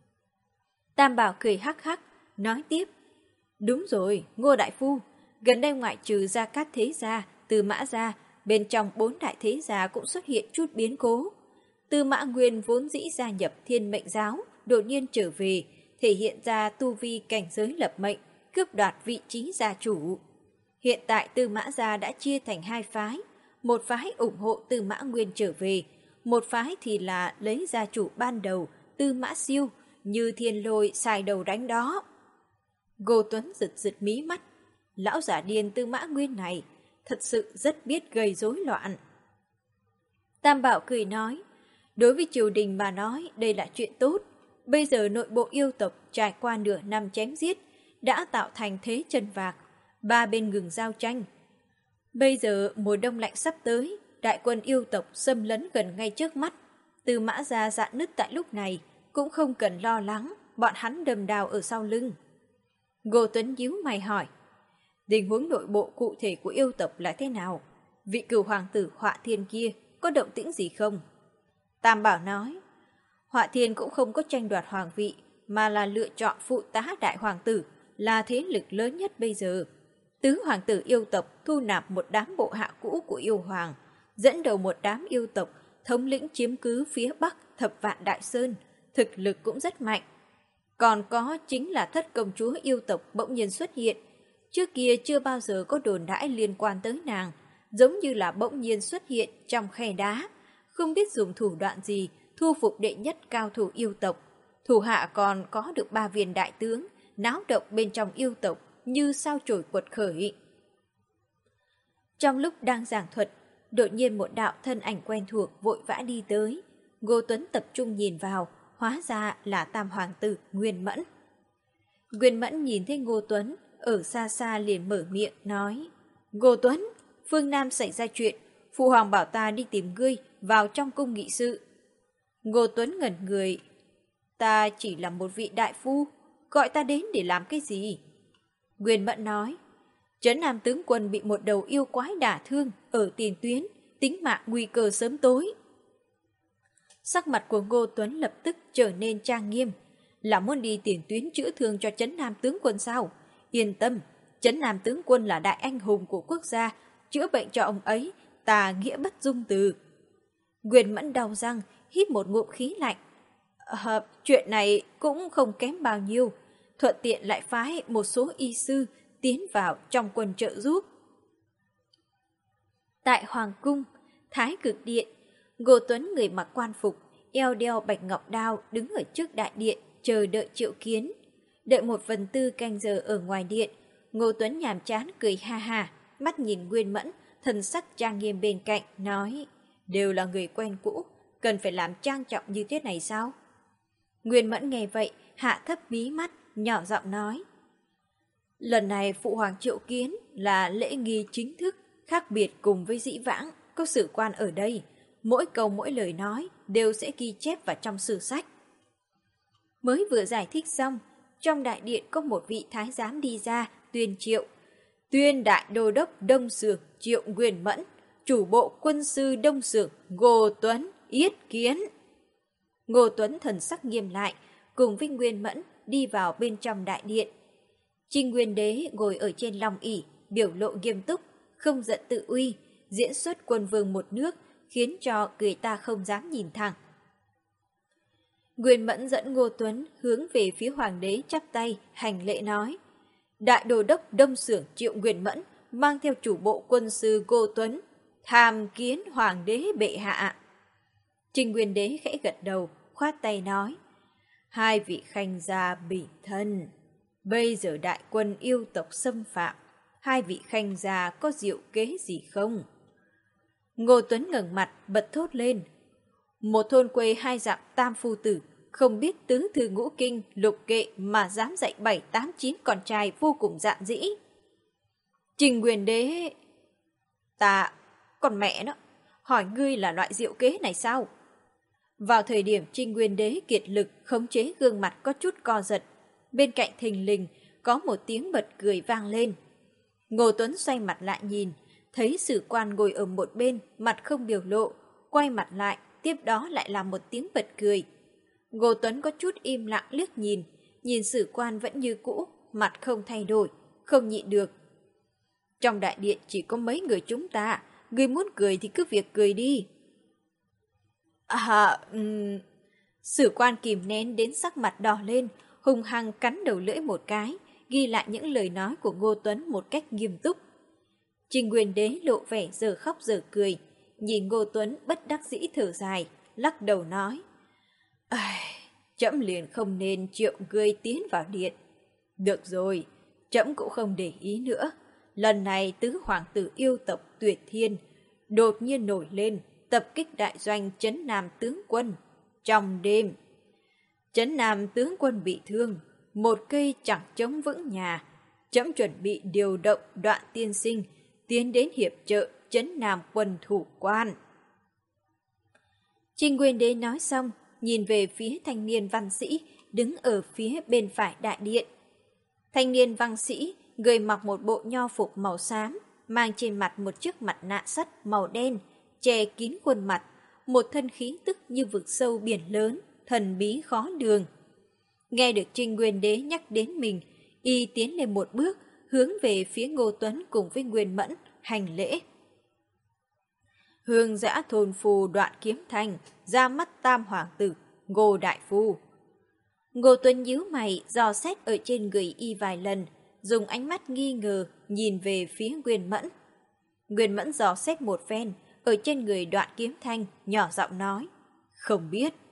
Tam Bảo cười hắc hắc, nói tiếp. Đúng rồi, Ngô Đại Phu, gần đây ngoại trừ Gia Cát Thế Gia, Tư Mã Gia, bên trong 4 đại thế gia cũng xuất hiện chút biến cố. Tư Mã Nguyên vốn dĩ gia nhập Thiên Mệnh Giáo, đột nhiên trở về, thể hiện ra tu vi cảnh giới lập mệnh, cướp đoạt vị trí gia chủ. Hiện tại Tư Mã Gia đã chia thành 2 phái, một phái ủng hộ Tư Mã Nguyên trở về, một phái thì là lấy gia chủ ban đầu Tư Mã Siêu, như thiên lôi xài đầu đánh đó. Ngô Tuấn giật giật mí mắt, lão giả điên Tư Mã Nguyên này thật sự rất biết gây rối loạn. Tam Bảo cười nói, đối với triều đình mà nói đây là chuyện tốt. Bây giờ nội bộ yêu tộc trải qua nửa năm chém giết, đã tạo thành thế chân vạc, 3 bên ngừng giao tranh. Bây giờ mùa đông lạnh sắp tới, đại quân yêu tộc xâm lấn gần ngay trước mắt. Tư Mã Gia rạn nứt tại lúc này, cũng không cần lo lắng, bọn hắn đầm đào ở sau lưng. Ngô Tuấn nhíu mày hỏi, tình huống nội bộ cụ thể của yêu tộc là thế nào? Vị cửu hoàng tử Họa Thiên kia có động tĩnh gì không? Tam Bảo nói, Họa Thiên cũng không có tranh đoạt hoàng vị, mà là lựa chọn phụ tá đại hoàng tử, là thế lực lớn nhất bây giờ. Tứ hoàng tử yêu tộc thu nạp một đám bộ hạ cũ của yêu hoàng, dẫn đầu một đám yêu tộc, thống lĩnh chiếm cứ phía bắc Thập Vạn Đại Sơn, thực lực cũng rất mạnh. Còn có chính là Thất công chúa yêu tộc bỗng nhiên xuất hiện. Trước kia chưa bao giờ có đồn đãi liên quan tới nàng, giống như là bỗng nhiên xuất hiện trong khe đá, không biết dùng thủ đoạn gì thu phục đệ nhất cao thủ yêu tộc. Thủ hạ còn có được 3 viên đại tướng, náo động bên trong yêu tộc như sao chổi quật khởi. Trong lúc đang giảng thuật, đột nhiên một đạo thân ảnh quen thuộc vội vã đi tới. Ngô Tuấn tập trung nhìn vào, hóa ra là Tam Hoàng tử Nguyên Mẫn. Nguyên Mẫn nhìn thấy Ngô Tuấn, ở xa xa liền mở miệng nói: Ngô Tuấn, phương Nam xảy ra chuyện, phụ hoàng bảo ta đi tìm ngươi vào trong cung nghị sự. Ngô Tuấn ngẩn người: Ta chỉ là một vị đại phu, gọi ta đến để làm cái gì? Nguyên Mẫn nói: Trấn Nam tướng quân bị một đầu yêu quái đả thương ở tiền tuyến, tính mạng nguy cơ sớm tối. Sắc mặt của Ngô Tuấn lập tức trở nên trang nghiêm. Là muốn đi tiền tuyến chữa thương cho Trấn Nam tướng quân sao? Yên tâm, Trấn Nam tướng quân là đại anh hùng của quốc gia, chữa bệnh cho ông ấy, ta nghĩa bất dung từ. Nguyên Mẫn đau răng, hít một ngụm khí lạnh. Chuyện này cũng không kém bao nhiêu, thuận tiện lại phái một số y sư tiến vào trong quân trợ giúp. Tại Hoàng cung, Thái Cực Điện, Ngô Tuấn người mặc quan phục, eo đeo bạch ngọc đao đứng ở trước đại điện chờ đợi triệu kiến. Đợi 1/4 canh giờ ở ngoài điện, Ngô Tuấn nhàm chán cười ha ha, mắt nhìn Nguyên Mẫn, thần sắc trang nghiêm bên cạnh, nói: Đều là người quen cũ, cần phải làm trang trọng như thế này sao? Nguyên Mẫn nghe vậy, hạ thấp mí mắt, nhỏ giọng nói: Lần này phụ hoàng triệu kiến là lễ nghi chính thức, khác biệt cùng với dĩ vãng, có sử quan ở đây, mỗi câu mỗi lời nói đều sẽ ghi chép vào trong sử sách. Mới vừa giải thích xong, trong đại điện có một vị thái giám đi ra tuyên triệu: Tuyên đại đô đốc Đông Xưởng Triệu Nguyên Mẫn, chủ bộ quân sư Đông Xưởng Ngô Tuấn yết kiến. Ngô Tuấn thần sắc nghiêm lại, cùng với Nguyên Mẫn đi vào bên trong đại điện. Trinh Nguyên Đế ngồi ở trên long ỷ, biểu lộ nghiêm túc, không giận tự uy, diễn xuất quân vương một nước, khiến cho người ta không dám nhìn thẳng. Nguyên Mẫn dẫn Ngô Tuấn hướng về phía hoàng đế chắp tay, hành lễ nói: Đại đô đốc Đông Xưởng Triệu Nguyên Mẫn mang theo chủ bộ quân sư Ngô Tuấn, tham kiến hoàng đế bệ hạ. Trinh Nguyên Đế khẽ gật đầu, khoát tay nói: Hai vị khanh gia bình thân. Bây giờ đại quân yêu tộc xâm phạm, hai vị khanh gia có diệu kế gì không? Ngô Tuấn ngẩng mặt bật thốt lên: Một thôn quê 2 dặm tam phu tử, không biết tứ thư ngũ kinh lục kệ mà dám dạy 7, 8, 9 con trai vô cùng dạn dĩ. Trình Nguyên Đế: Ta, còn mẹ nó, hỏi ngươi là loại diệu kế này sao? Vào thời điểm Trinh Nguyên Đế kiệt lực khống chế gương mặt có chút co giật, bên cạnh thình lình có một tiếng bật cười vang lên. Ngô Tuấn xoay mặt lại nhìn, thấy sử quan ngồi ở một bên, mặt không biểu lộ, quay mặt lại, tiếp đó lại là một tiếng bật cười. Ngô Tuấn có chút im lặng liếc nhìn sử quan vẫn như cũ, mặt không thay đổi, không nhịn được. Trong đại điện chỉ có mấy người chúng ta, người muốn cười thì cứ việc cười đi. Sử quan kìm nén đến sắc mặt đỏ lên, hung hăng cắn đầu lưỡi một cái, ghi lại những lời nói của Ngô Tuấn một cách nghiêm túc. Trình Nguyên Đế lộ vẻ giờ khóc giờ cười, nhìn Ngô Tuấn bất đắc dĩ thở dài, lắc đầu nói: Trẫm liền không nên triệu ngươi tiến vào điện. Được rồi, trẫm cũng không để ý nữa. Lần này tứ hoàng tử yêu tộc Tuyệt Thiên đột nhiên nổi lên, tập kích đại doanh Trấn Nam tướng quân. Trong đêm, Trấn Nam tướng quân bị thương, một cây chẳng chống vững nhà. Trẫm chuẩn bị điều động Đoạn tiên sinh tiến đến hiệp trợ Trấn Nam quân thủ quan. Trinh Nguyên Đế nói xong, nhìn về phía thanh niên văn sĩ đứng ở phía bên phải đại điện. Thanh niên văn sĩ, người mặc một bộ nho phục màu xám, mang trên mặt một chiếc mặt nạ sắt màu đen, che kín khuôn mặt, một thân khí tức như vực sâu biển lớn, thần bí khó lường. Nghe được Trinh Nguyên Đế nhắc đến mình, y tiến lên một bước, hướng về phía Ngô Tuấn cùng với Nguyên Mẫn, hành lễ. Hương dã thôn phù Đoạn Kiếm Thành, ra mắt tam hoàng tử, Ngô đại phu. Ngô Tuấn nhíu mày dò xét ở trên người y vài lần, dùng ánh mắt nghi ngờ nhìn về phía Nguyên Mẫn. Nguyên Mẫn dò xét một phen ở trên người Đoạn Kiếm Thanh, nhỏ giọng nói: Không biết.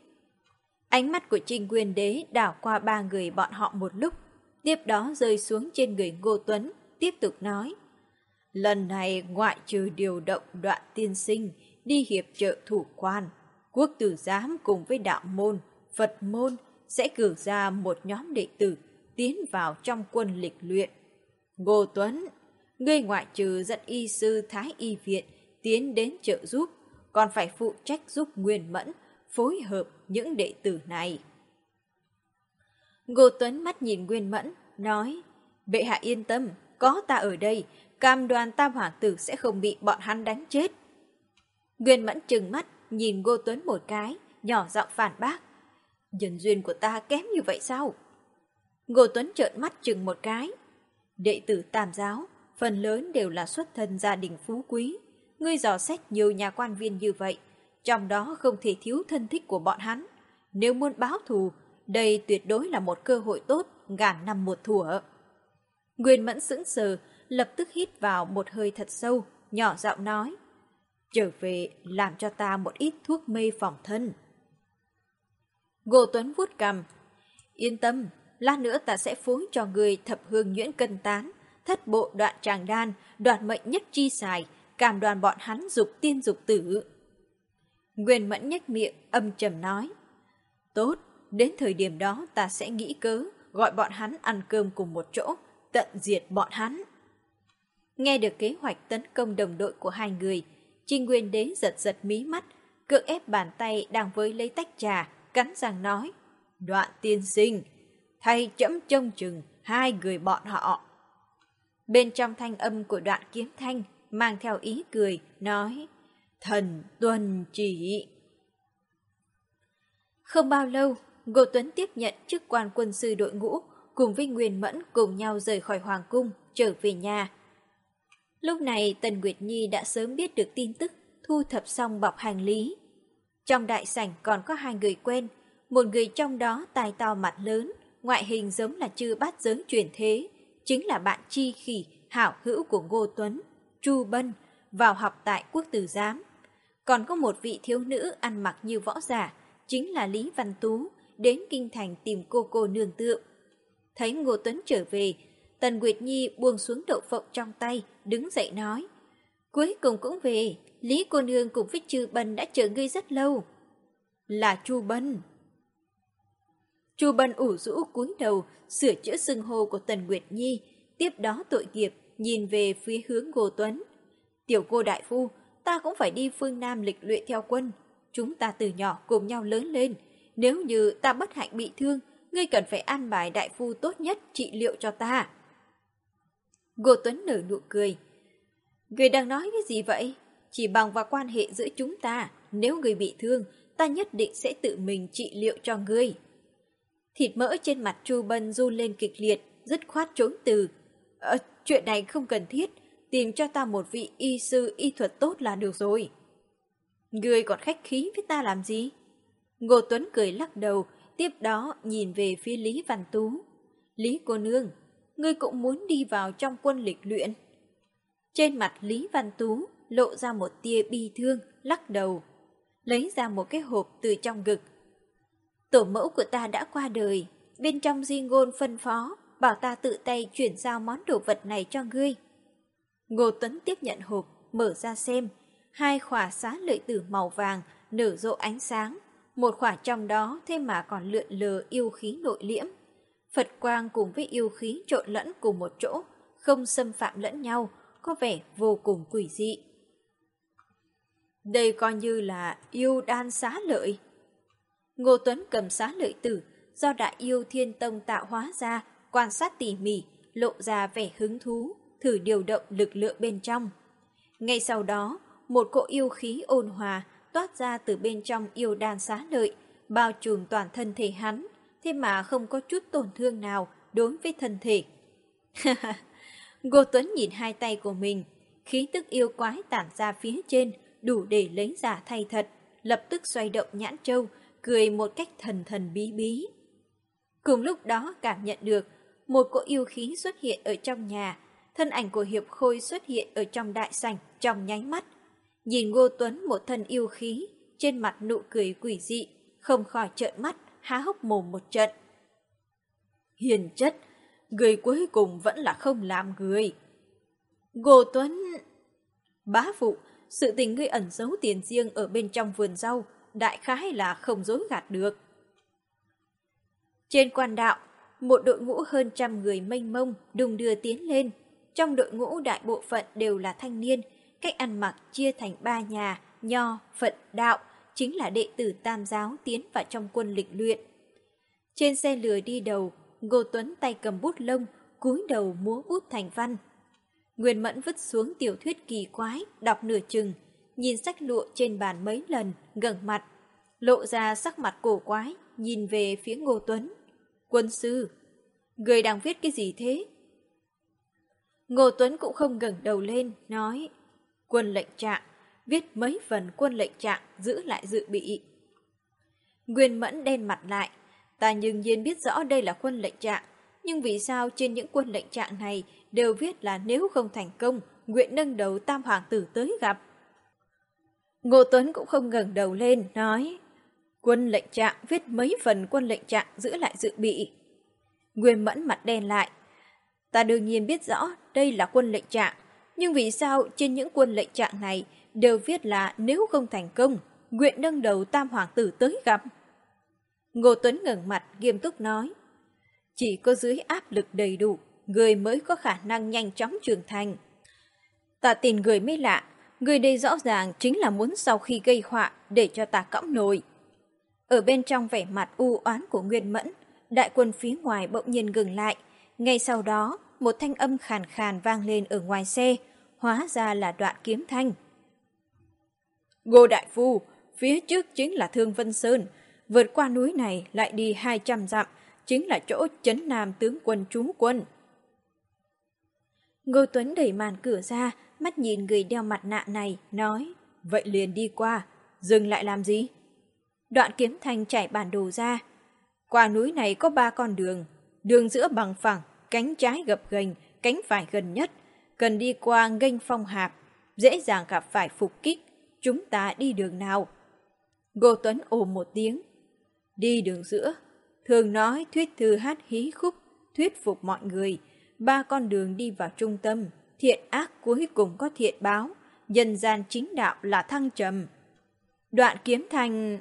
Ánh mắt của Trinh Nguyên Đế đảo qua ba người bọn họ một lúc, tiếp đó rơi xuống trên người Ngô Tuấn, tiếp tục nói. Lần này ngoại trừ điều động Đoạn tiên sinh đi hiệp trợ thủ quan, Quốc tử giám cùng với đạo môn, Phật môn sẽ cử ra một nhóm đệ tử tiến vào trong quân lịch luyện. Ngô Tuấn, ngươi ngoại trừ dẫn y sư Thái Y Viện tiến đến trợ giúp, còn phải phụ trách giúp Nguyên Mẫn phối hợp những đệ tử này. Ngô Tuấn mắt nhìn Nguyên Mẫn, nói, bệ hạ yên tâm, có ta ở đây, cam đoan Tam Hoàng tử sẽ không bị bọn hắn đánh chết. Nguyên Mẫn trừng mắt, nhìn Ngô Tuấn một cái, nhỏ giọng phản bác. Nhân duyên của ta kém như vậy sao? Ngô Tuấn trợn mắt chừng một cái. Đệ tử Tam giáo, phần lớn đều là xuất thân gia đình phú quý. Ngươi dò xét nhiều nhà quan viên như vậy, trong đó không thể thiếu thân thích của bọn hắn. Nếu muốn báo thù, đây tuyệt đối là một cơ hội tốt, ngàn năm một thủa. Nguyên Mẫn sững sờ, lập tức hít vào một hơi thật sâu, nhỏ giọng nói. Trở về làm cho ta một ít thuốc mê phòng thân. Ngô Tuấn vuốt cằm. Yên tâm, lát nữa ta sẽ phối cho người thập hương nhuyễn cân tán, thất bộ đoạn tràng đan, đoạt mệnh nhất chi xài, cam đoan bọn hắn dục tiên dục tử. Nguyên Mẫn nhếch miệng, âm trầm nói. Tốt, đến thời điểm đó ta sẽ nghĩ cớ, gọi bọn hắn ăn cơm cùng một chỗ, tận diệt bọn hắn. Nghe được kế hoạch tấn công đồng đội của hai người, Trinh Nguyên Đế giật giật mí mắt, cưỡng ép bàn tay đang với lấy tách trà, cắn răng nói. Đoạn tiên sinh, thay trẫm trông chừng hai người bọn họ. Bên trong thanh âm của Đoạn Kiếm Thanh mang theo ý cười, nói. Thần tuân chỉ. Không bao lâu, Ngô Tuấn tiếp nhận chức quan quân sư đội ngũ, cùng với Nguyên Mẫn cùng nhau rời khỏi Hoàng cung, trở về nhà. Lúc này Tần Nguyệt Nhi đã sớm biết được tin tức, thu thập xong bọc hành lý. Trong đại sảnh còn có hai người quen, một người trong đó tai to mặt lớn, ngoại hình giống là chư bát giới truyền thế, chính là bạn tri kỷ, hảo hữu của Ngô Tuấn, Chu Bân, vào học tại Quốc tử giám. Còn có một vị thiếu nữ ăn mặc như võ giả, chính là Lý Văn Tú, đến kinh thành tìm cô nương tựa. Thấy Ngô Tuấn trở về, Tần Nguyệt Nhi buông xuống đậu phộng trong tay, đứng dậy nói. Cuối cùng cũng về, Lý cô nương cùng với Trư Bân đã chờ ngươi rất lâu. Là Chu Bân. Chu Bân ủ rũ cúi đầu, sửa chữa xưng hô của Tần Nguyệt Nhi, tiếp đó tội nghiệp, nhìn về phía hướng Ngô Tuấn. Tiểu cô đại phu, ta cũng phải đi phương Nam lịch luyện theo quân. Chúng ta từ nhỏ cùng nhau lớn lên. Nếu như ta bất hạnh bị thương, ngươi cần phải an bài đại phu tốt nhất trị liệu cho ta. Ngô Tuấn nở nụ cười. Ngươi đang nói cái gì vậy? Chỉ bằng vào quan hệ giữa chúng ta, nếu ngươi bị thương, ta nhất định sẽ tự mình trị liệu cho ngươi. Thịt mỡ trên mặt Chu Bân run lên kịch liệt, dứt khoát trốn từ. Chuyện này không cần thiết, tìm cho ta một vị y sư y thuật tốt là được rồi. Ngươi còn khách khí với ta làm gì? Ngô Tuấn cười lắc đầu, tiếp đó nhìn về phía Lý Văn Tú. Lý cô nương, ngươi cũng muốn đi vào trong quân lịch luyện. Trên mặt Lý Văn Tú lộ ra một tia bi thương, lắc đầu, lấy ra một cái hộp từ trong ngực. Tổ mẫu của ta đã qua đời, bên trong di ngôn phân phó, bảo ta tự tay chuyển giao món đồ vật này cho ngươi. Ngô Tuấn tiếp nhận hộp, mở ra xem, hai khỏa xá lợi tử màu vàng nở rộ ánh sáng, một khỏa trong đó thế mà còn lượn lờ yêu khí nội liễm. Phật quang cùng với yêu khí trộn lẫn cùng một chỗ, không xâm phạm lẫn nhau, có vẻ vô cùng quỷ dị. Đây coi như là yêu đan xá lợi. Ngô Tuấn cầm xá lợi tử, do Đại Yêu Thiên Tông tạo hóa ra, quan sát tỉ mỉ, lộ ra vẻ hứng thú, thử điều động lực lượng bên trong. Ngay sau đó, một cỗ yêu khí ôn hòa toát ra từ bên trong yêu đan xá lợi, bao trùm toàn thân thể hắn, thế mà không có chút tổn thương nào đối với thân thể. Ngô Tuấn nhìn hai tay của mình, khí tức yêu quái tản ra phía trên, đủ để lấy giả thay thật, lập tức xoay động nhãn châu, cười một cách thần thần bí bí. Cùng lúc đó cảm nhận được, một cỗ yêu khí xuất hiện ở trong nhà, thân ảnh của Hiệp Khôi xuất hiện ở trong đại sảnh trong nháy mắt. Nhìn Ngô Tuấn một thân yêu khí, trên mặt nụ cười quỷ dị, không khỏi trợn mắt, há hốc mồm một trận. Hiền chất, người cuối cùng vẫn là không làm người. Ngô Tuấn... Bá phụ, sự tình ngươi ẩn giấu tiền riêng ở bên trong vườn rau, đại khái là không dối gạt được. Trên quan đạo, một đội ngũ hơn 100 người mênh mông đùng đưa tiến lên. Trong đội ngũ đại bộ phận đều là thanh niên, cách ăn mặc chia thành 3 nhà, Nho, Phật, Đạo, chính là đệ tử Tam giáo tiến vào trong quân lịch luyện. Trên xe lừa đi đầu, Ngô Tuấn tay cầm bút lông, cúi đầu múa bút thành văn. Nguyên Mẫn vứt xuống tiểu thuyết kỳ quái, đọc nửa chừng, nhìn sách lụa trên bàn mấy lần, ngẩng mặt, lộ ra sắc mặt cổ quái, nhìn về phía Ngô Tuấn. Quân sư, người đang viết cái gì thế? Ngô Tuấn cũng không ngẩng đầu lên, nói, quân lệnh trạng, viết mấy phần quân lệnh trạng giữ lại dự bị. Nguyên Mẫn đen mặt lại, ta nhưng nhiên biết rõ đây là quân lệnh trạng, nhưng vì sao trên những quân lệnh trạng này đều viết là nếu không thành công, nguyện nâng đầu tam hoàng tử tới gặp. Ngô Tuấn cũng không ngẩng đầu lên, nói, quân lệnh trạng viết mấy phần quân lệnh trạng giữ lại dự bị. Nguyên Mẫn mặt đen lại, ta đương nhiên biết rõ đây là quân lệnh trạng, nhưng vì sao trên những quân lệnh trạng này đều viết là nếu không thành công, nguyện nâng đầu tam hoàng tử tới gặp. Ngô Tuấn ngẩng mặt nghiêm túc nói, chỉ có dưới áp lực đầy đủ, người mới có khả năng nhanh chóng trưởng thành. Ta tin người mới lạ, người đây rõ ràng chính là muốn sau khi gây họa để cho ta cõng nồi. Ở bên trong vẻ mặt u oán của Nguyên Mẫn, đại quân phía ngoài bỗng nhiên ngừng lại. Ngay sau đó, một thanh âm khàn khàn vang lên ở ngoài xe, hóa ra là Đoạn Kiếm Thanh. Ngô đại phu, phía trước chính là Thương Vân Sơn, vượt qua núi này lại đi 200 dặm, chính là chỗ trấn Nam tướng quân trú quân. Ngô Tuấn đẩy màn cửa ra, mắt nhìn người đeo mặt nạ này, nói, vậy liền đi qua, dừng lại làm gì? Đoạn Kiếm Thanh trải bản đồ ra. Qua núi này có 3 con đường, đường giữa bằng phẳng, cánh trái gập ghềnh, cánh phải gần nhất, cần đi qua nghênh phong hạp, dễ dàng gặp phải phục kích, chúng ta đi đường nào? Ngô Tuấn ồ một tiếng, đi đường giữa, thường nói thuyết thư hát hí khúc, thuyết phục mọi người, 3 con đường đi vào trung tâm, thiện ác cuối cùng có thiện báo, nhân gian chính đạo là thăng trầm. Đoạn Kiếm Thanh...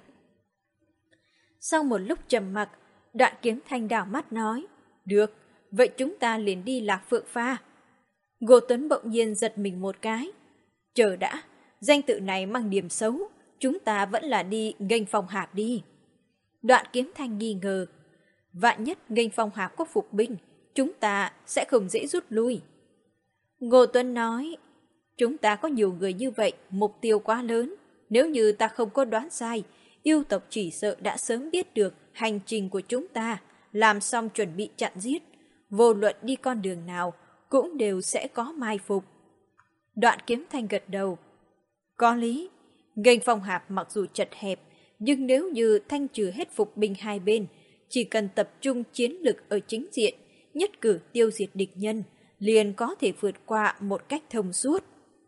Sau một lúc trầm mặc, Đoạn Kiếm Thanh đảo mắt nói, được, vậy chúng ta liền đi Lạc Phượng Pha. Ngô Tuấn bỗng nhiên giật mình một cái. Chờ đã, danh tự này mang điểm xấu, chúng ta vẫn là đi nghênh phong hạp đi. Đoạn Kiếm Thanh nghi ngờ, vạn nhất nghênh phong hạp có phục binh, chúng ta sẽ không dễ rút lui. Ngô Tuấn nói, chúng ta có nhiều người như vậy, mục tiêu quá lớn, nếu như ta không có đoán sai, yêu tộc chỉ sợ đã sớm biết được hành trình của chúng ta, làm xong chuẩn bị chặn giết, vô luận đi con đường nào cũng đều sẽ có mai phục. Đoạn Kiếm Thanh gật đầu, có lý, nghênh phong hạp mặc dù chật hẹp, nhưng nếu như thanh trừ hết phục binh hai bên, chỉ cần tập trung chiến lực ở chính diện, nhất cử tiêu diệt địch nhân, liền có thể vượt qua một cách thông suốt.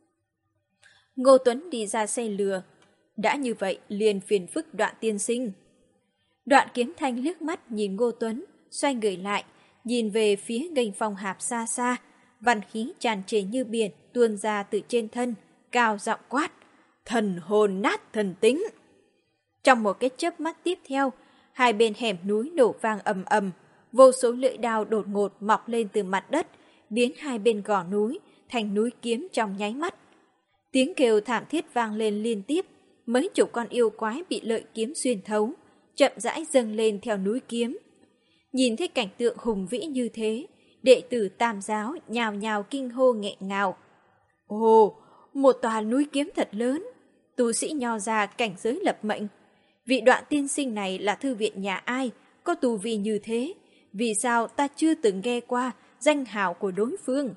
Ngô Tuấn đi ra xe lừa, đã như vậy liền phiền phức Đoạn tiên sinh. Đoạn Kiếm Thanh liếc mắt nhìn Ngô Tuấn, xoay người lại, nhìn về phía nghênh phong hạp xa xa, văn khí tràn trề như biển tuôn ra từ trên thân, cao giọng quát, thần hồn nát thần tính. Trong một cái chớp mắt tiếp theo, hai bên hẻm núi nổ vang ầm ầm, vô số lưỡi đao đột ngột mọc lên từ mặt đất, biến hai bên gò núi thành núi kiếm trong nháy mắt. Tiếng kêu thảm thiết vang lên liên tiếp, mấy chục con yêu quái bị lợi kiếm xuyên thấu, chậm rãi dâng lên theo núi kiếm. Nhìn thấy cảnh tượng hùng vĩ như thế, đệ tử Tam giáo nhào nhào kinh hô nghẹn ngào. Ồ, một tòa núi kiếm thật lớn, tu sĩ nho ra cảnh giới lập mệnh. Vị Đoạn tiên sinh này là thư viện nhà ai, có tu vi như thế, vì sao ta chưa từng nghe qua danh hào của đối phương?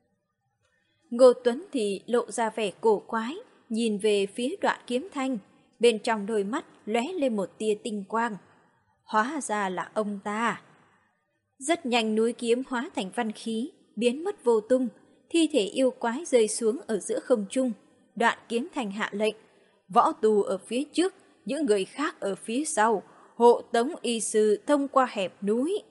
Ngô Tuấn thì lộ ra vẻ cổ quái, nhìn về phía Đoạn Kiếm Thanh, bên trong đôi mắt lóe lên một tia tinh quang. Hóa ra là ông ta. Rất nhanh núi kiếm hóa thành văn khí, biến mất vô tung, thi thể yêu quái rơi xuống ở giữa không trung. Đoạn Kiếm Thanh hạ lệnh, võ tù ở phía trước, những người khác ở phía sau, hộ tống y sư thông qua hẻm núi.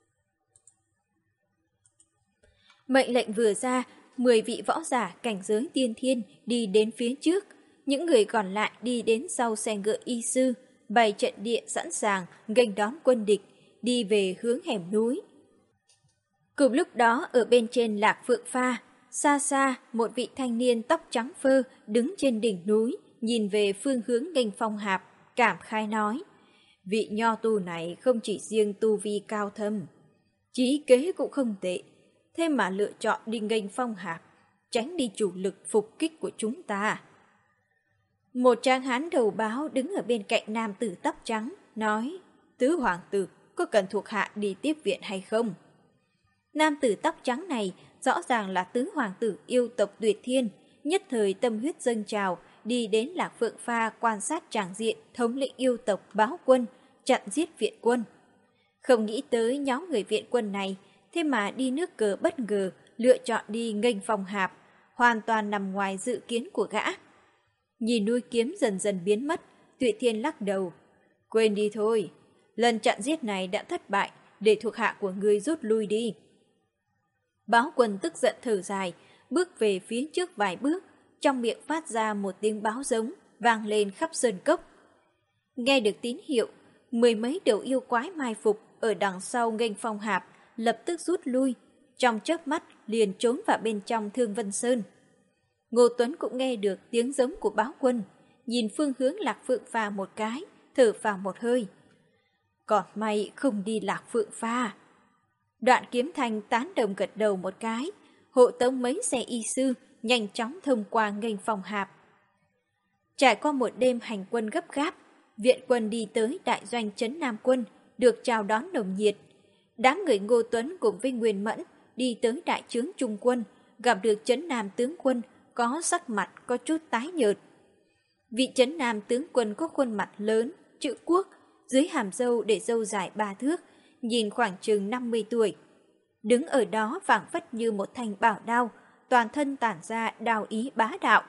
Mệnh lệnh vừa ra, 10 vị võ giả cảnh giới tiên thiên đi đến phía trước, những người còn lại đi đến sau xe ngựa y sư, bày trận địa sẵn sàng nghênh đón quân địch, đi về hướng hẻm núi. Cùng lúc đó ở bên trên Lạc Phượng Pha, xa xa một vị thanh niên tóc trắng phơ đứng trên đỉnh núi, nhìn về phương hướng nghênh Phong Hạp, cảm khai nói: vị nho tu này không chỉ riêng tu vi cao thâm, chí kế cũng không tệ, thế mà lựa chọn đi nghênh Phong Hạp, tránh đi chủ lực phục kích của chúng ta. Một tráng hán đầu báo đứng ở bên cạnh nam tử tóc trắng, nói: tứ hoàng tử, có cần thuộc hạ đi tiếp viện hay không? Nam tử tóc trắng này rõ ràng là tứ hoàng tử yêu tộc Tuyệt Thiên, nhất thời tâm huyết dâng trào, đi đến Lạc Phượng Pha quan sát tràng diện thống lĩnh yêu tộc báo quân, chặn giết viện quân. Không nghĩ tới nhóm người viện quân này, thế mà đi nước cờ bất ngờ, lựa chọn đi nghênh Phong Hạp, hoàn toàn nằm ngoài dự kiến của gã. Nhìn núi kiếm dần dần biến mất, Tuyệt Thiên lắc đầu: quên đi thôi, lần chặn giết này đã thất bại, để thuộc hạ của ngươi rút lui đi. Báo quân tức giận thở dài, bước về phía trước vài bước, trong miệng phát ra một tiếng báo giống, vang lên khắp sơn cốc. Nghe được tín hiệu, 10 mấy đầu yêu quái mai phục ở đằng sau nghênh Phong Hạp lập tức rút lui, trong chớp mắt liền trốn vào bên trong Thương Vân Sơn. Ngô Tuấn cũng nghe được tiếng giống của báo quân, nhìn phương hướng Lạc Phượng Pha một cái, thở phào một hơi. Còn may không đi Lạc Phượng Pha. Đoạn Kiếm Thanh tán đồng gật đầu một cái, hộ tống mấy xe y sư nhanh chóng thông qua nghênh Phong Hạp. Trải qua một đêm hành quân gấp gáp, viện quân đi tới đại doanh trấn Nam Quân, được chào đón nồng nhiệt. Đám người Ngô Tuấn cùng với Nguyên Mẫn đi tới đại trướng Trung Quân, gặp được trấn Nam tướng quân có sắc mặt có chút tái nhợt. Vị trấn Nam tướng quân có khuôn mặt lớn, chữ quốc, dưới hàm râu để râu dài 3 thước, nhìn khoảng chừng 50 tuổi. Đứng ở đó phảng phất như một thanh bảo đao, toàn thân tản ra đao ý bá đạo.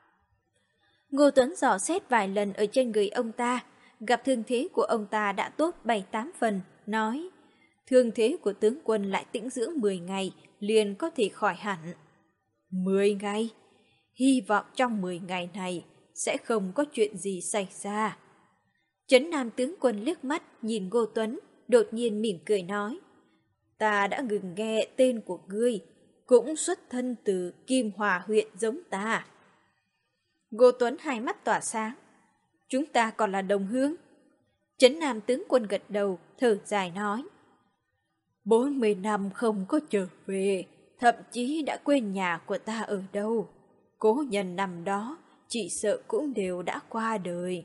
Ngô Tuấn dò xét vài lần ở trên người ông ta, gặp thương thế của ông ta đã tốt 7-8 phần, nói: thương thế của tướng quân lại tĩnh dưỡng 10 ngày, liền có thể khỏi hẳn. 10 ngày? Hy vọng trong 10 ngày này sẽ không có chuyện gì xảy ra. Trấn Nam tướng quân liếc mắt nhìn Ngô Tuấn, đột nhiên mỉm cười nói: ta đã ngừng nghe tên của ngươi, cũng xuất thân từ Kim Hòa huyện giống ta. Ngô Tuấn hai mắt tỏa sáng: chúng ta còn là đồng hương. Trấn Nam tướng quân gật đầu, thở dài nói: 40 năm không có trở về, thậm chí đã quên nhà của ta ở đâu. Cố nhân năm đó, chỉ sợ cũng đều đã qua đời.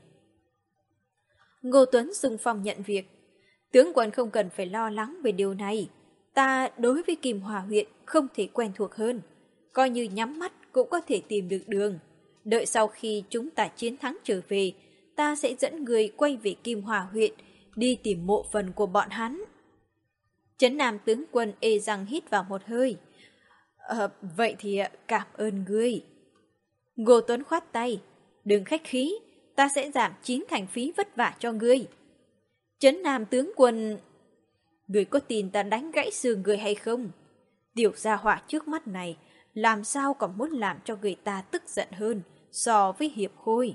Ngô Tuấn xung phong nhận việc: tướng quân không cần phải lo lắng về điều này. Ta đối với Kim Hòa huyện không thể quen thuộc hơn, coi như nhắm mắt cũng có thể tìm được đường. Đợi sau khi chúng ta chiến thắng trở về, ta sẽ dẫn người quay về Kim Hòa huyện, đi tìm mộ phần của bọn hắn. Trấn Nam tướng quân ê răng hít vào một hơi: vậy thì cảm ơn ngươi. Ngô Tuấn khoát tay: đừng khách khí, ta sẽ giảm 9 thành phí vất vả cho ngươi. Trấn Nam tướng quân: ngươi có tin ta đánh gãy xương ngươi hay không? Tiểu gia hỏa trước mắt này làm sao còn muốn làm cho người ta tức giận hơn so với Hiệp Khôi.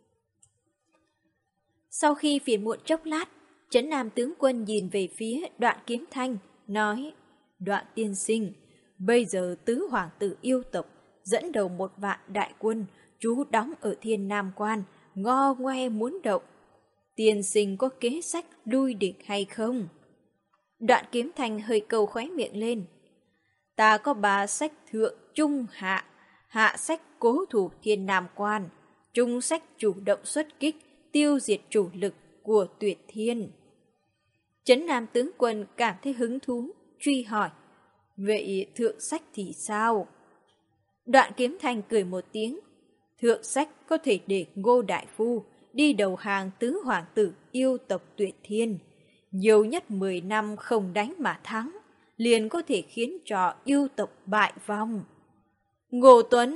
Sau khi phiền muộn chốc lát, Trấn Nam tướng quân nhìn về phía Đoạn Kiếm Thanh, nói: Đoạn tiên sinh, bây giờ tứ hoàng tử yêu tộc dẫn đầu 1 vạn đại quân trú đóng ở Thiên Nam Quan, ngo ngoe muốn động. Tiên sinh có kế sách lui địch hay không? Đoạn Kiếm Thanh hơi câu khóe miệng lên: ta có 3 sách thượng trung hạ, hạ sách cố thủ Thiên Nam Quan, trung sách chủ động xuất kích, tiêu diệt chủ lực của Tuyệt Thiên. Trấn Nam tướng quân cảm thấy hứng thú, truy hỏi: vậy thượng sách thì sao? Đoạn Kiếm Thanh cười một tiếng: thượng sách có thể để Ngô đại phu đi đầu hàng tứ hoàng tử yêu tộc Tuyệt Thiên, nhiều nhất 10 năm không đánh mà thắng, liền có thể khiến cho yêu tộc bại vong. Ngô Tuấn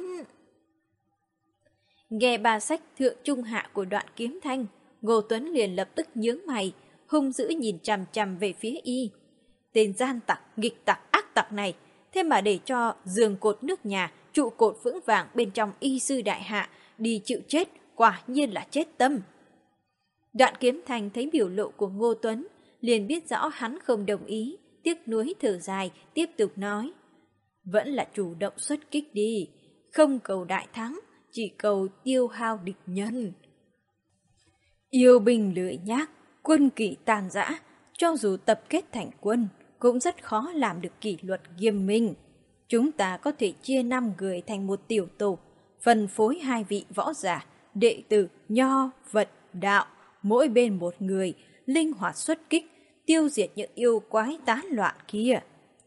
nghe 3 sách thượng trung hạ của Đoạn Kiếm Thanh, Ngô Tuấn liền lập tức nhướng mày, hung dữ nhìn chằm chằm về phía y. Tên gian tặc, nghịch tặc, ác tặc này, thế mà để cho giường cột nước nhà, trụ cột vững vàng bên trong y sư đại hạ, đi chịu chết, quả nhiên là chết tâm. Đoạn Kiếm Thành thấy biểu lộ của Ngô Tuấn, liền biết rõ hắn không đồng ý, tiếc nuối thở dài, tiếp tục nói. Vẫn là chủ động xuất kích đi, không cầu đại thắng, chỉ cầu tiêu hao địch nhân. Yêu binh lười nhác, quân kỷ tàn dã, cho dù tập kết thành quân, cũng rất khó làm được kỷ luật nghiêm minh. Chúng ta có thể chia 5 người thành một tiểu tổ, phân phối 2 vị võ giả, đệ tử, nho, vật, đạo, mỗi bên một người, linh hoạt xuất kích, tiêu diệt những yêu quái tán loạn kia.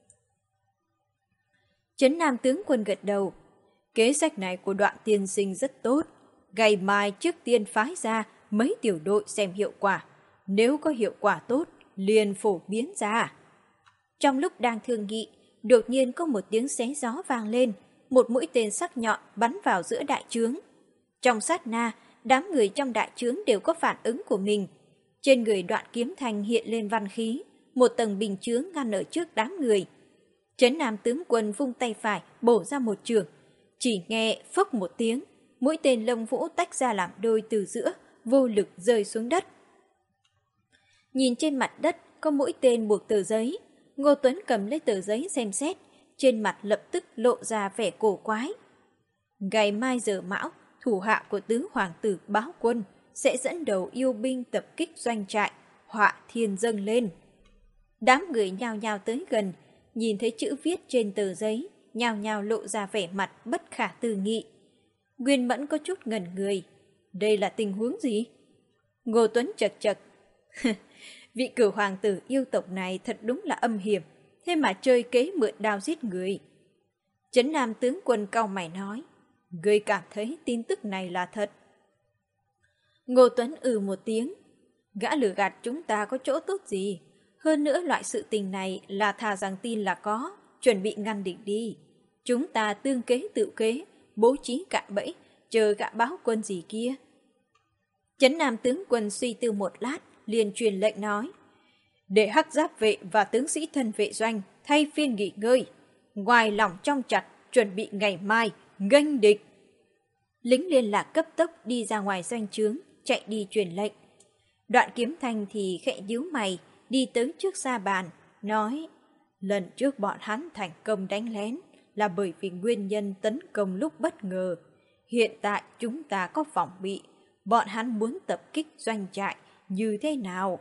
Trấn Nam tướng quân gật đầu. Kế sách này của Đoạn tiên sinh rất tốt. Ngày mai trước tiên phái ra mấy tiểu đội xem hiệu quả. Nếu có hiệu quả tốt, liền phổ biến ra. Trong lúc đang thương nghị, đột nhiên có một tiếng xé gió vang lên. Một mũi tên sắc nhọn bắn vào giữa đại trướng. Trong sát na, đám người trong đại trướng đều có phản ứng của mình. Trên người Đoạn Kiếm Thành hiện lên văn khí, một tầng bình chướng ngăn ở trước đám người. Trấn Nam tướng quân vung tay phải bổ ra một chưởng, chỉ nghe phốc một tiếng, mũi tên lông vũ tách ra làm đôi từ giữa, vô lực rơi xuống đất. Nhìn trên mặt đất có mũi tên buộc tờ giấy, Ngô Tuấn cầm lấy tờ giấy xem xét, trên mặt lập tức lộ ra vẻ cổ quái. Ngày mai giờ mão, thủ hạ của tứ hoàng tử báo quân sẽ dẫn đầu yêu binh tập kích doanh trại, họa thiên dâng lên. Đám người nhao nhao tới gần, nhìn thấy chữ viết trên tờ giấy, nhao nhao lộ ra vẻ mặt bất khả tư nghị. Nguyên Mẫn có chút ngẩn người. Đây là tình huống gì? Ngô Tuấn chật chật. Vị cửu hoàng tử yêu tộc này thật đúng là âm hiểm, thế mà chơi kế mượn đao giết người. Trấn Nam tướng quân cau mày nói, ngươi cảm thấy tin tức này là thật. Ngô Tuấn một tiếng, gã lừa gạt chúng ta có chỗ tốt gì? Hơn nữa loại sự tình này là thà rằng tin là có, chuẩn bị ngăn địch đi. Chúng ta tương kế tự kế, bố trí cạm bẫy, chờ gã báo quân gì kia. Trấn Nam tướng quân suy tư một lát, liền truyền lệnh nói, để hắc giáp vệ và tướng sĩ thân vệ doanh thay phiên nghỉ ngơi, ngoài lòng trong chặt, chuẩn bị ngày mai nghênh địch. Lính liên lạc cấp tốc đi ra ngoài doanh trướng, chạy đi truyền lệnh. Đoạn Kiếm Thành thì khẽ nhíu mày, đi tới trước sa bàn, nói, lần trước bọn hắn thành công đánh lén là bởi vì nguyên nhân tấn công lúc bất ngờ. Hiện tại chúng ta có phòng bị, bọn hắn muốn tập kích doanh trại như thế nào?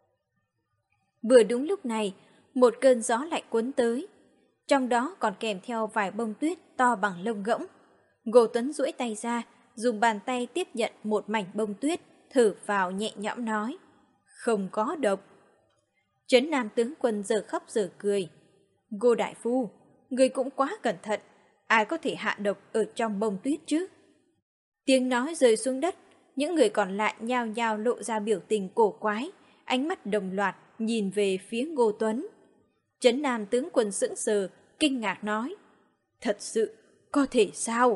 Vừa đúng lúc này, một cơn gió lạnh cuốn tới, trong đó còn kèm theo vài bông tuyết to bằng lông ngỗng. Ngô Tuấn duỗi tay ra, dùng bàn tay tiếp nhận một mảnh bông tuyết, thở vào nhẹ nhõm nói, không có độc. Trấn Nam tướng quân giờ khóc giờ cười. Ngô đại phu, người cũng quá cẩn thận, ai có thể hạ độc ở trong bông tuyết chứ? Tiếng nói rơi xuống đất, những người còn lại nhao nhao lộ ra biểu tình cổ quái, ánh mắt đồng loạt nhìn về phía Ngô Tuấn. Trấn Nam tướng quân sững sờ, kinh ngạc nói, thật sự, có thể sao?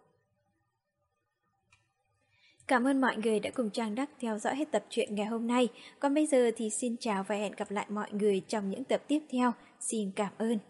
Cảm ơn mọi người đã cùng Trang Đắc theo dõi hết tập truyện ngày hôm nay. Còn bây giờ thì xin chào và hẹn gặp lại mọi người trong những tập tiếp theo. Xin cảm ơn.